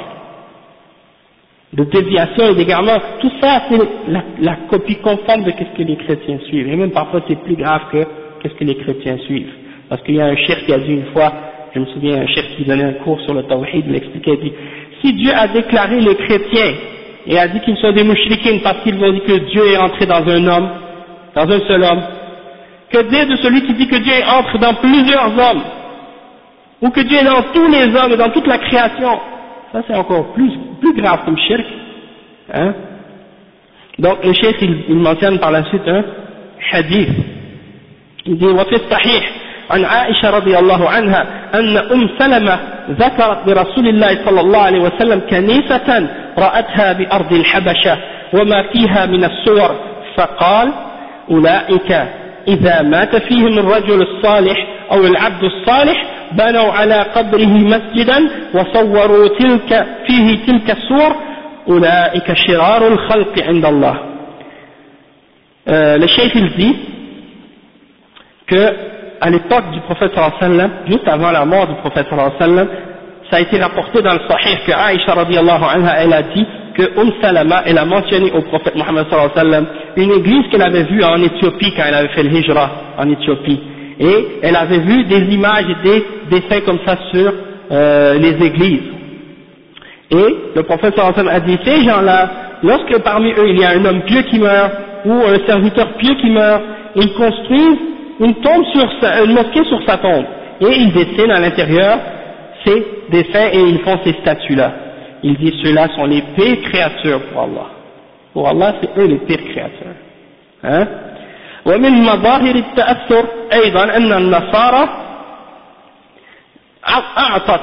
de déviation et d'égarement. Tout ça, c'est la copie conforme de ce que les chrétiens suivent. Et même parfois c'est plus grave que ce que les chrétiens suivent. Parce qu'il y a un cheikh qui a dit une fois, je me souviens, un cheikh qui donnait un cours sur le tawhid, il expliquait, il dit, si Dieu a déclaré les chrétiens et a dit qu'ils sont des mouchriquins parce qu'ils ont dit que Dieu est entré dans un homme, dans un seul homme, que dire de celui qui dit que Dieu entre dans plusieurs hommes, ou que Dieu est dans tous les hommes et dans toute la création? Ça c'est encore plus grave comme shirk. Hein? Donc le cheikh il mentionne par la suite un hadith. Il dit وفي الصحيح عن عائشة رضي الله عنها أن سلمة ذكرت لرسول الله صلى الله عليه وسلم كنيسة رأتها بأرض الحبشة وما فيها من الصور فقال أولئك إذا مات فيهم الرجل الصالح أو العبد الصالح بنوا على قبره مسجدا وصوروا فيه تلك الصور أولئك شرار الخلق عند الله. Le cheikh il dit que à l'époque du prophète sallallahu alayhi wa sallam, juste avant la mort du prophète sallallahu alayhi wa sallam, ça a été rapporté dans le Sahih que Aïcha radiyallahu anha, elle a dit que Salama, elle a mentionné au prophète Muhammad sallallahu alayhi wa sallam une église qu'elle avait vue en Éthiopie quand elle avait fait le hijra en Éthiopie. Et elle avait vu des images et des dessins comme ça sur les églises. Et le prophète sallallahu alayhi wa sallam a dit, ces gens-là, lorsque parmi eux il y a un homme pieux qui meurt, ou un serviteur pieux qui meurt, ils construisent une mosquée sur sa tombe, et ils dessinent à l'intérieur ces dessins et ils font ces statues-là. Il dit, ceux-là sont les pires créatures pour Allah. Pour Allah, c'est eux les pires créatures. Hein? ومن مظاهر التأثر أيضا أن النصارى أعطت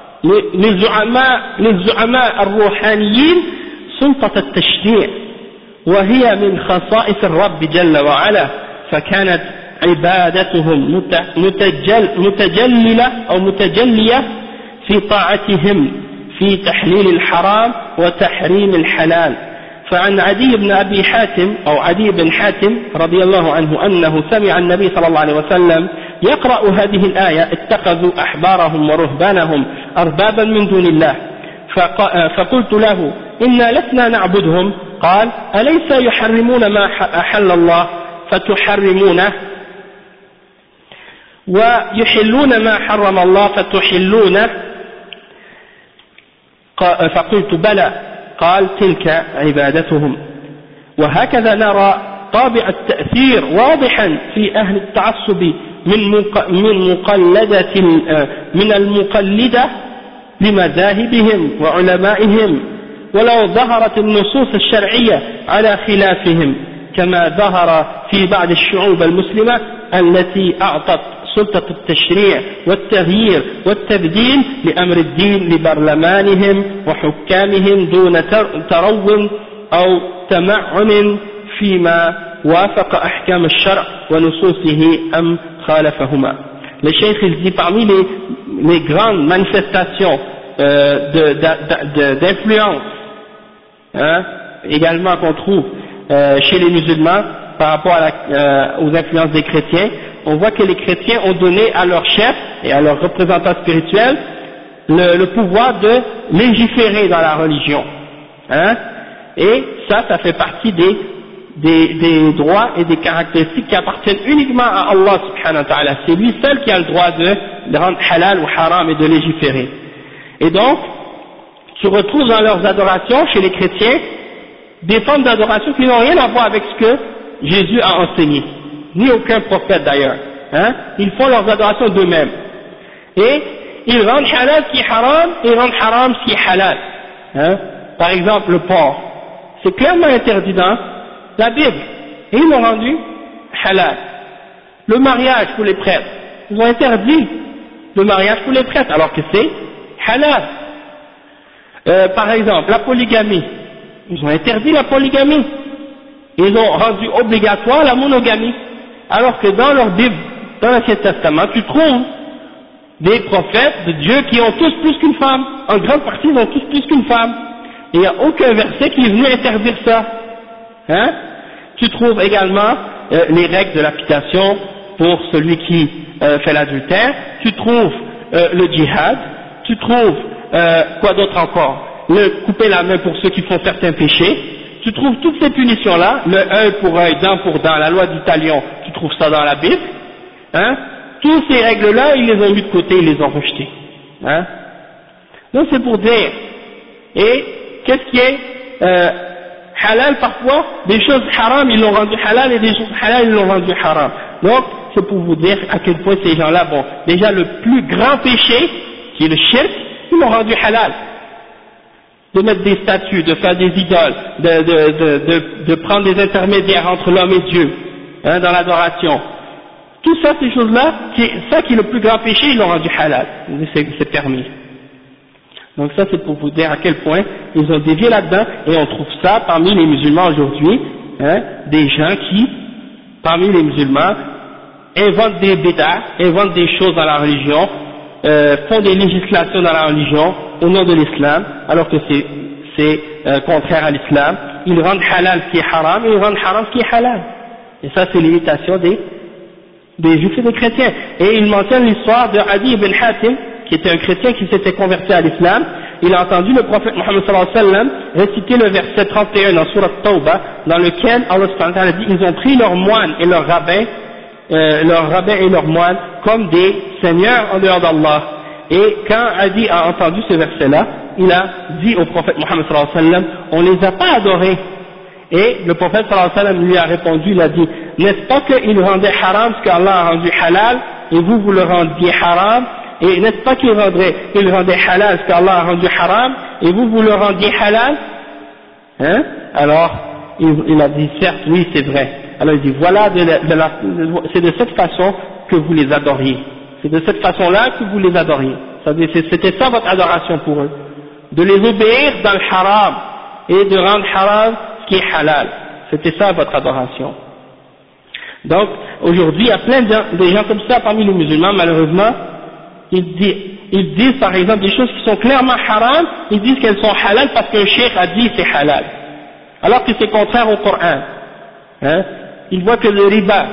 للزعماء الروحانيين سلطة التشريع، وهي من خصائص الرب جل وعلا، فكانت عبادتهم متجلية في طاعتهم في تحليل الحرام وتحريم الحلال. فعن عدي بن حاتم رضي الله عنه أنه سمع النبي صلى الله عليه وسلم يقرأ هذه الآية اتخذوا أحبارهم ورهبانهم أربابا من دون الله، فقلت له إنا لسنا نعبدهم، قال أليس يحرمون ما أحل الله فتحرمونه ويحلون ما حرم الله فتحلونه؟ فقلت بلى، قال تلك عبادتهم. وهكذا نرى طابع التأثير واضحا في أهل التعصب من المقلدة لمذاهبهم وعلمائهم، ولو ظهرت النصوص الشرعية على خلافهم كما ظهر في بعض الشعوب المسلمة التي أعطت سلطة التشريع والتغيير والتبديل لأمر الدين لبرلمانهم وحكامهم دون ترو أو تمعن فيما وافق أحكام الشرع ونصوصه أم خالفهما. Le cheikh il dit parmi les grandes manifestations d'influence également qu'on trouve chez les musulmans par rapport aux influences des chrétiens, on voit que les chrétiens ont donné à leurs chefs et à leurs représentants spirituels le pouvoir de légiférer dans la religion. Et ça fait partie des droits et des caractéristiques qui appartiennent uniquement à Allah subhanahu wa ta'ala. C'est lui seul qui a le droit de rendre halal ou haram et de légiférer. Et donc, tu retrouves dans leurs adorations chez les chrétiens des formes d'adoration qui n'ont rien à voir avec ce que Jésus a enseigné, ni aucun prophète d'ailleurs. Ils font leurs adorations d'eux-mêmes. Et ils rendent halal ce qui est haram, et ils rendent haram ce qui est halal. Par exemple, le porc. C'est clairement interdit dans la Bible. Et ils l'ont rendu halal. Le mariage pour les prêtres. Ils ont interdit le mariage pour les prêtres, alors que c'est halal. Par exemple, la polygamie. Ils ont interdit la polygamie. Ils ont rendu obligatoire la monogamie. Alors que dans leur Bible, dans l'Ancien Testament, tu trouves des prophètes de Dieu qui ont tous plus qu'une femme. En grande partie, ils ont tous plus qu'une femme. Et il n'y a aucun verset qui est venu interdire ça. Tu trouves également les règles de lapidation pour celui qui fait l'adultère. Tu trouves le djihad. Tu trouves quoi d'autre encore? Le couper la main pour ceux qui font certains péchés. Tu trouves toutes ces punitions-là, le œil pour œil, dent pour dent, la loi du talion, tu trouves ça dans la Bible. Toutes ces règles-là, ils les ont mis de côté, ils les ont rejetées. Donc c'est pour dire. Et qu'est-ce qui est halal parfois? Des choses haram, ils l'ont rendu halal, et des choses halal, ils l'ont rendu haram. Donc c'est pour vous dire à quel point ces gens-là, bon, déjà le plus grand péché, qui est le shirk, ils l'ont rendu halal. De mettre des statues, de faire des idoles, de prendre des intermédiaires entre l'homme et Dieu, dans l'adoration. Tout ça, ces choses-là, ça qui est le plus grand péché, ils l'ont rendu halal. C'est permis. Donc ça, c'est pour vous dire à quel point ils ont dévié là-dedans, et on trouve ça parmi les musulmans aujourd'hui, des gens qui, parmi les musulmans, inventent des bid'ah, inventent des choses dans la religion, font des législations dans la religion au nom de l'islam, alors que c'est contraire à l'islam. Ils rendent halal ce qui est haram et ils rendent haram ce qui est halal. Et ça, c'est l'imitation des juifs et des chrétiens. Et il mentionne l'histoire de Adi ibn Hatim, qui était un chrétien qui s'était converti à l'islam. Il a entendu le prophète Mohammed sallallahu alayhi wa sallam réciter le verset 31 dans Surat Tawbah, dans lequel Allah subhanahu wa ta'ala dit: ils ont pris leurs moines et leurs rabbins leurs rabbins et leurs moines comme des seigneurs en dehors d'Allah. Et quand Adi a entendu ce verset-là, il a dit au prophète Mohammed sallallahu alayhi wa sallam, on les a pas adorés. Et le prophète sallallahu alayhi wa sallam lui a répondu, il a dit, n'est-ce pas qu'il rendait haram ce qu'Allah a rendu halal, et vous le rendiez haram, et n'est-ce pas qu'il rendait halal ce qu'Allah a rendu haram, et vous le rendiez halal? Hein? Alors, il a dit, certes, oui, c'est vrai. Alors il dit, voilà, c'est de cette façon que vous les adoriez. C'est de cette façon-là que vous les adoriez. C'était ça votre adoration pour eux. De les obéir dans le haram, et de rendre haram ce qui est halal. C'était ça votre adoration. Donc, aujourd'hui, il y a plein de gens comme ça parmi les musulmans, malheureusement, ils disent par exemple des choses qui sont clairement haram, ils disent qu'elles sont halal parce qu'un cheikh a dit c'est halal. Alors que c'est contraire au Coran. Hein? Ils voient que le riba,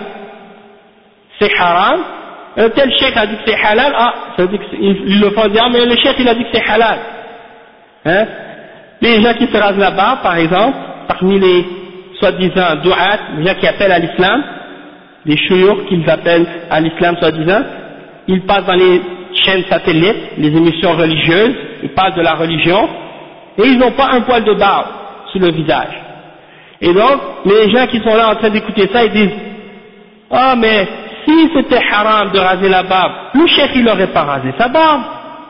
c'est haram, un tel cheikh a dit que c'est halal, ça veut dire qu'ils le font dire, mais le cheikh il a dit que c'est halal. Hein? Les gens qui se rasent la barbe, par exemple, parmi les soi-disant du'at, les gens qui appellent à l'islam, les chouyours qu'ils appellent à l'islam soi-disant, ils passent dans les chaînes satellites, les émissions religieuses, ils parlent de la religion, et ils n'ont pas un poil de barbe sur le visage. Et donc, les gens qui sont là en train d'écouter ça, ils disent, mais si c'était haram de raser la barbe, le cheikh il n'aurait pas rasé sa barbe.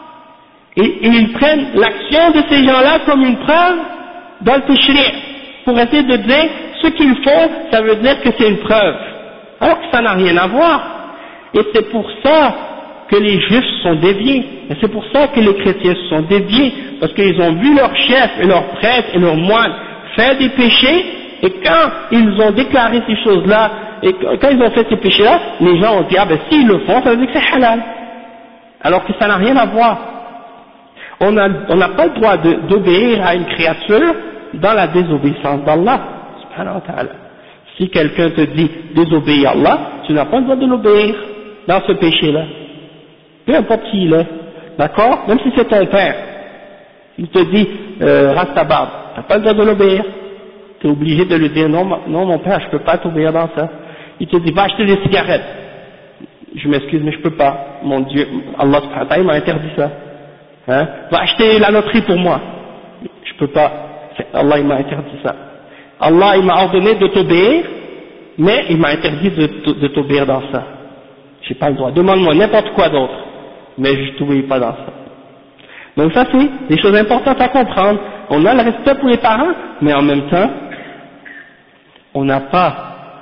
Et ils prennent l'action de ces gens-là comme une preuve dans le tashri', pour essayer de dire, ce qu'ils font, ça veut dire que c'est une preuve. Alors que ça n'a rien à voir. Et c'est pour ça que les juifs sont déviés. Et c'est pour ça que les chrétiens sont déviés. Parce qu'ils ont vu leurs chefs et leurs prêtres et leurs moines faire des péchés, et quand ils ont déclaré ces choses-là, et quand ils ont fait ces péchés-là, les gens ont dit, s'ils le font, ça veut dire que c'est halal. Alors que ça n'a rien à voir. On n'a pas le droit d'obéir à une créature dans la désobéissance d'Allah, subhanahu wa ta'ala. Si quelqu'un te dit désobéir à Allah, tu n'as pas le droit de l'obéir dans ce péché-là. Peu importe qui il est, d'accord? Même si c'est ton père, il te dit rase ta barbe, tu n'as pas le droit de l'obéir. Tu es obligé de lui dire non mon père, je ne peux pas t'obéir dans ça. Il te dit va acheter des cigarettes. Je m'excuse mais je ne peux pas. Mon Dieu, Allah subhanahu wa ta'ala m'a interdit ça. Hein? Va acheter la loterie pour moi. Je ne peux pas. Allah il m'a interdit ça. Allah il m'a ordonné de t'obéir, mais il m'a interdit de t'obéir dans ça. J'ai pas le droit. Demande-moi n'importe quoi d'autre, mais je ne t'obéis pas dans ça. Donc ça c'est des choses importantes à comprendre. On a le respect pour les parents, mais en même temps, on n'a pas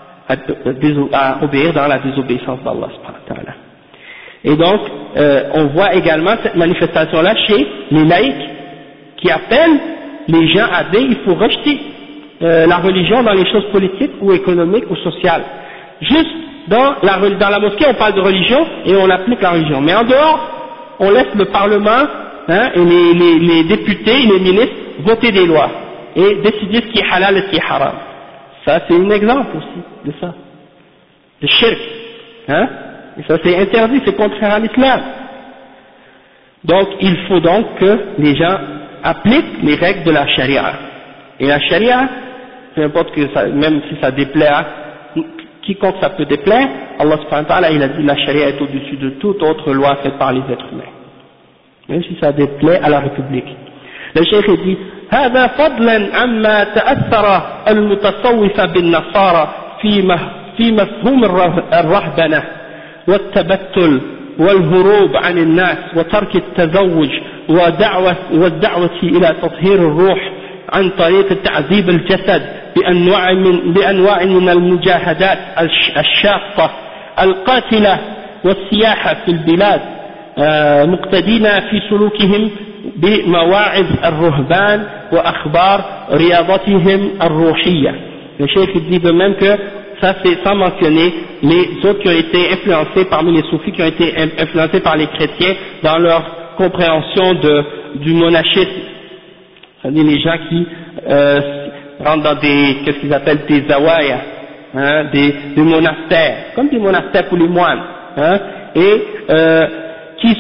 à obéir dans la désobéissance d'Allah subhanahu wa ta'ala. Et donc, on voit également cette manifestation-là chez les laïcs qui appellent les gens à dire il faut rejeter la religion dans les choses politiques ou économiques ou sociales. Juste dans la mosquée, on parle de religion et on applique la religion. Mais en dehors, on laisse le Parlement et les députés et les ministres voter des lois et décider ce qui est halal et ce qui est haram. Ça, c'est un exemple aussi de ça. Le shirk. Et ça, c'est interdit, c'est contraire à l'islam. Donc, il faut donc que les gens appliquent les règles de la charia. Et la charia, peu importe que ça, même si ça déplaît à quiconque ça peut déplaire, Allah subhanahu wa ta'ala, il a dit la charia est au-dessus de toute autre loi faite par les êtres humains. Même si ça déplaît à la République. Le cheikh dit هذا فضلا عما تأثر المتصوف بالنصارى في مفهوم الرهبنة والتبتل والهروب عن الناس وترك التزوج والدعوة إلى تطهير الروح عن طريق تعذيب الجسد بأنواع من المجاهدات الشاقة القاتلة والسياحة في البلاد مقتدين في سلوكهم بمواعظ الرهبان وأخبار رياضتهم الروحية. Le cheikh dit de même que ça c'est sans mentionner les autres qui ont été influencés parmi les soufis qui ont été influencés par les chrétiens dans leur compréhension du monachisme. C'est-à-dire les gens qui rentrent dans qu'est-ce qu'ils appellent des zawaya, des monastères, comme des monastères pour les moines, et qui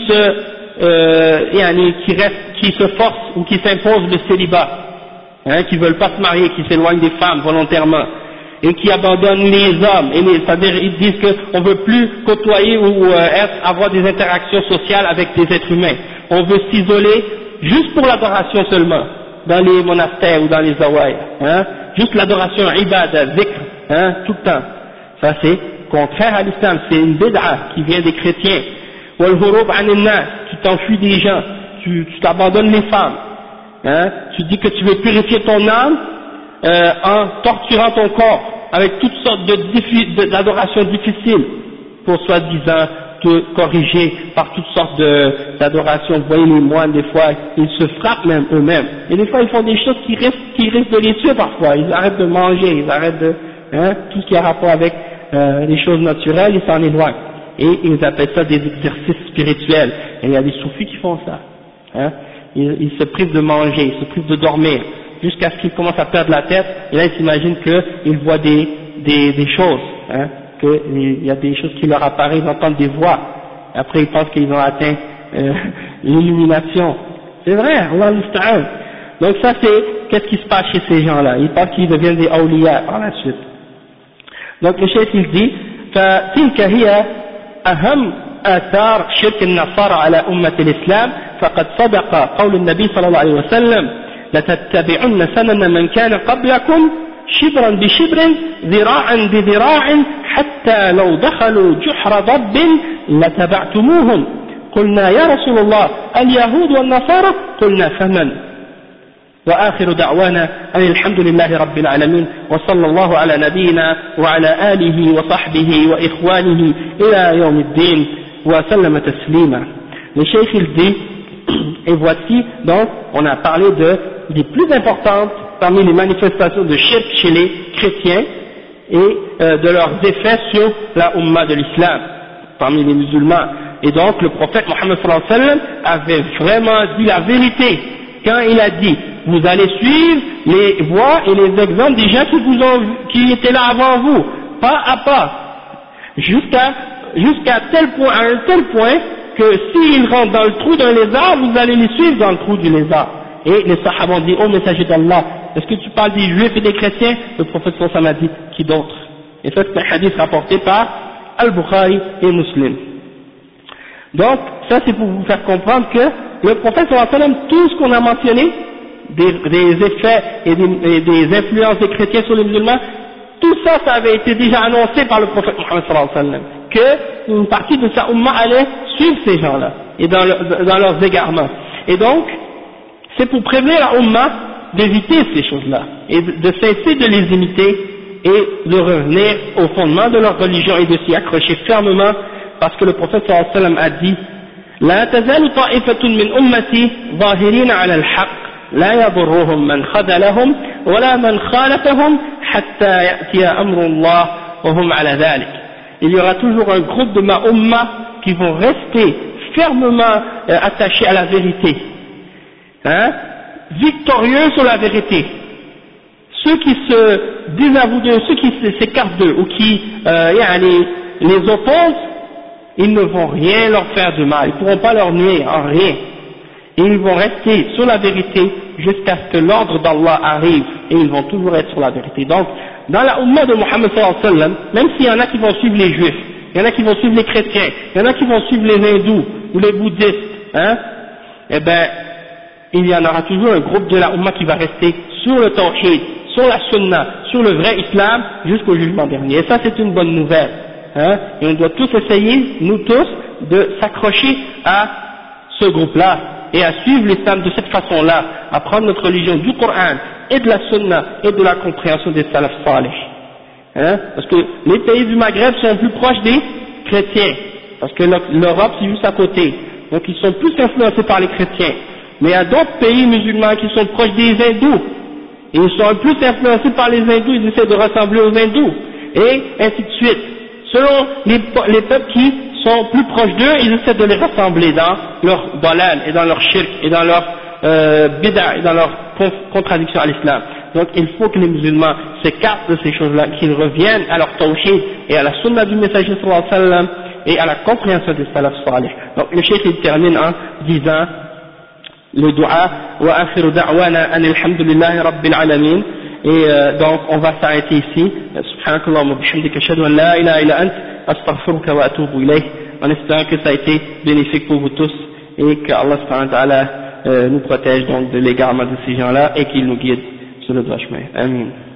se forcent ou qui s'imposent le célibat, qui veulent pas se marier, qui s'éloignent des femmes volontairement, et qui abandonnent les hommes, c'est-à-dire ils disent qu'on ne veut plus côtoyer ou avoir des interactions sociales avec des êtres humains, on veut s'isoler juste pour l'adoration seulement, dans les monastères ou dans les zawaya, hein, juste l'adoration ibada, dhikr, hein, tout le temps. Ça c'est contraire à l'islam, c'est une bid'a qui vient des chrétiens. Wal hurub anin nas, tu t'enfuis des gens, tu t'abandonnes les femmes, hein, tu dis que tu veux purifier ton âme en torturant ton corps avec toutes sortes d'adorations difficiles pour soi-disant te corriger par toutes sortes d'adorations. Vous voyez les moines des fois ils se frappent même eux-mêmes et des fois ils font des choses qui risquent de les tuer parfois, ils arrêtent de manger, ils arrêtent de tout ce qui a rapport avec les choses naturelles, ils s'en éloignent et ils appellent ça des exercices spirituels, et il y a des soufis qui font ça, hein, ils se privent de manger, ils se privent de dormir jusqu'à ce qu'ils commencent à perdre la tête, et là ils s'imaginent qu'ils voient des choses, hein, qu'il y a des choses qui leur apparaissent, ils entendent des voix, et après ils pensent qu'ils ont atteint l'illumination. C'est vrai, Allah musta'an. Donc ça c'est, qu'est-ce qui se passe chez ces gens-là, ils pensent qu'ils deviennent des awliya par la suite. Donc le cheikh il dit, فَتِلْكَ هِيَ أهم آثار شرك النصارى على أمة الإسلام فقد صدق قول النبي صلى الله عليه وسلم لتتبعن سنن من كان قبلكم شبرا بشبر ذراعا بذراع حتى لو دخلوا جحر ضب لتبعتموهم قلنا يا رسول الله اليهود والنصارى قلنا فمن وآخر دعوانا أن الحمد لله رب العالمين وصلى الله على نبينا وعلى آله وصحبه وإخوانه إلى يوم الدين وسلم تسليما. Le cheikh il dit, et voici donc on a parlé des plus importantes parmi les manifestations de shirk chez les chrétiens et de leurs effets sur la umma de l'islam parmi les musulmans. Et donc le prophète Mohammed sallallahu alayhi wa sallam avait vraiment dit la vérité quand il a dit vous allez suivre les voies et les exemples des gens qui étaient là avant vous, pas à pas, jusqu'à un tel point que s'ils rentrent dans le trou d'un lézard, vous allez les suivre dans le trou du lézard. Et les sahaba ont dit, oh messager d'Allah, est-ce que tu parles des juifs et des chrétiens? Le prophète sallallahu alayhi wa sallam a dit, qui d'autre? Et ça c'est un hadith rapporté par Al-Bukhari et Muslim. Donc ça c'est pour vous faire comprendre que le prophète sallallahu alayhi wa sallam, tout ce qu'on a mentionné, des effets et des influences des chrétiens sur les musulmans, tout ça, ça avait été déjà annoncé par le prophète Mohammed sallallahu alayhi wa sallam, qu'une partie de sa umma allait suivre ces gens-là, et dans leurs égarements. Et donc, c'est pour prévenir la umma d'éviter ces choses-là, et de cesser de les imiter, et de revenir au fondement de leur religion, et de s'y accrocher fermement, parce que le prophète sallallahu alayhi wa sallam a dit, لا تزال طائفة من أمتي ظاهرين على الحق لا يضرهم من خذلهم ولا من خالفهم حتى يأتي أمر الله وهم على ذلك. Il y aura toujours un groupe de ma umma qui vont rester fermement attachés à la vérité, hein, victorieux sur la vérité. Ceux qui se désavouent d'eux, ceux qui s'écartent d'eux ou qui les opposent, ils ne vont rien leur faire de mal, ils ne pourront pas leur nuire en rien. Et ils vont rester sur la vérité jusqu'à ce que l'ordre d'Allah arrive, et ils vont toujours être sur la vérité. Donc, dans la umma de Mohammed sallallahu alayhi wa sallam, même s'il y en a qui vont suivre les juifs, il y en a qui vont suivre les chrétiens, il y en a qui vont suivre les hindous ou les bouddhistes, hein, eh ben, il y en aura toujours un groupe de la umma qui va rester sur le tawhid, sur la sunna, sur le vrai islam, jusqu'au jugement dernier. Et ça, c'est une bonne nouvelle. Hein, et on doit tous essayer, nous tous, de s'accrocher à ce groupe-là et à suivre l'islam de cette façon-là, à prendre notre religion du Coran et de la sunna et de la compréhension des salaf salih. Hein, parce que les pays du Maghreb sont plus proches des chrétiens, parce que l'Europe c'est juste à côté, donc ils sont plus influencés par les chrétiens. Mais il y a d'autres pays musulmans qui sont proches des hindous, et ils sont plus influencés par les hindous, ils essaient de ressembler aux hindous, et ainsi de suite. Selon les peuples qui sont plus proches d'eux, ils essaient de les rassembler dans leur dalal et dans leur shirk et dans leur bid'a et dans leur contradiction à l'islam. Donc il faut que les musulmans s'écartent de ces choses-là, qu'ils reviennent à leur tawhid et à la sunna du messager sallallahu alayhi wa sallam et à la compréhension des salaf salih. Donc le cheikh il termine en disant le dua wa akhiru da'wana anil hamdulillahi rabbil alamin, Et donc on va s'arrêter ici. Subhanakallahumma bihamdika ashhadu an la ilaha illa ant astaghfiruka wa atubu ilayk, en espérant que ça a été bénéfique pour vous tous et que Allah subhanahu wa ta'ala nous protège donc de l'égarement de ces gens-là et qu'il nous guide sur le droit chemin. Amin.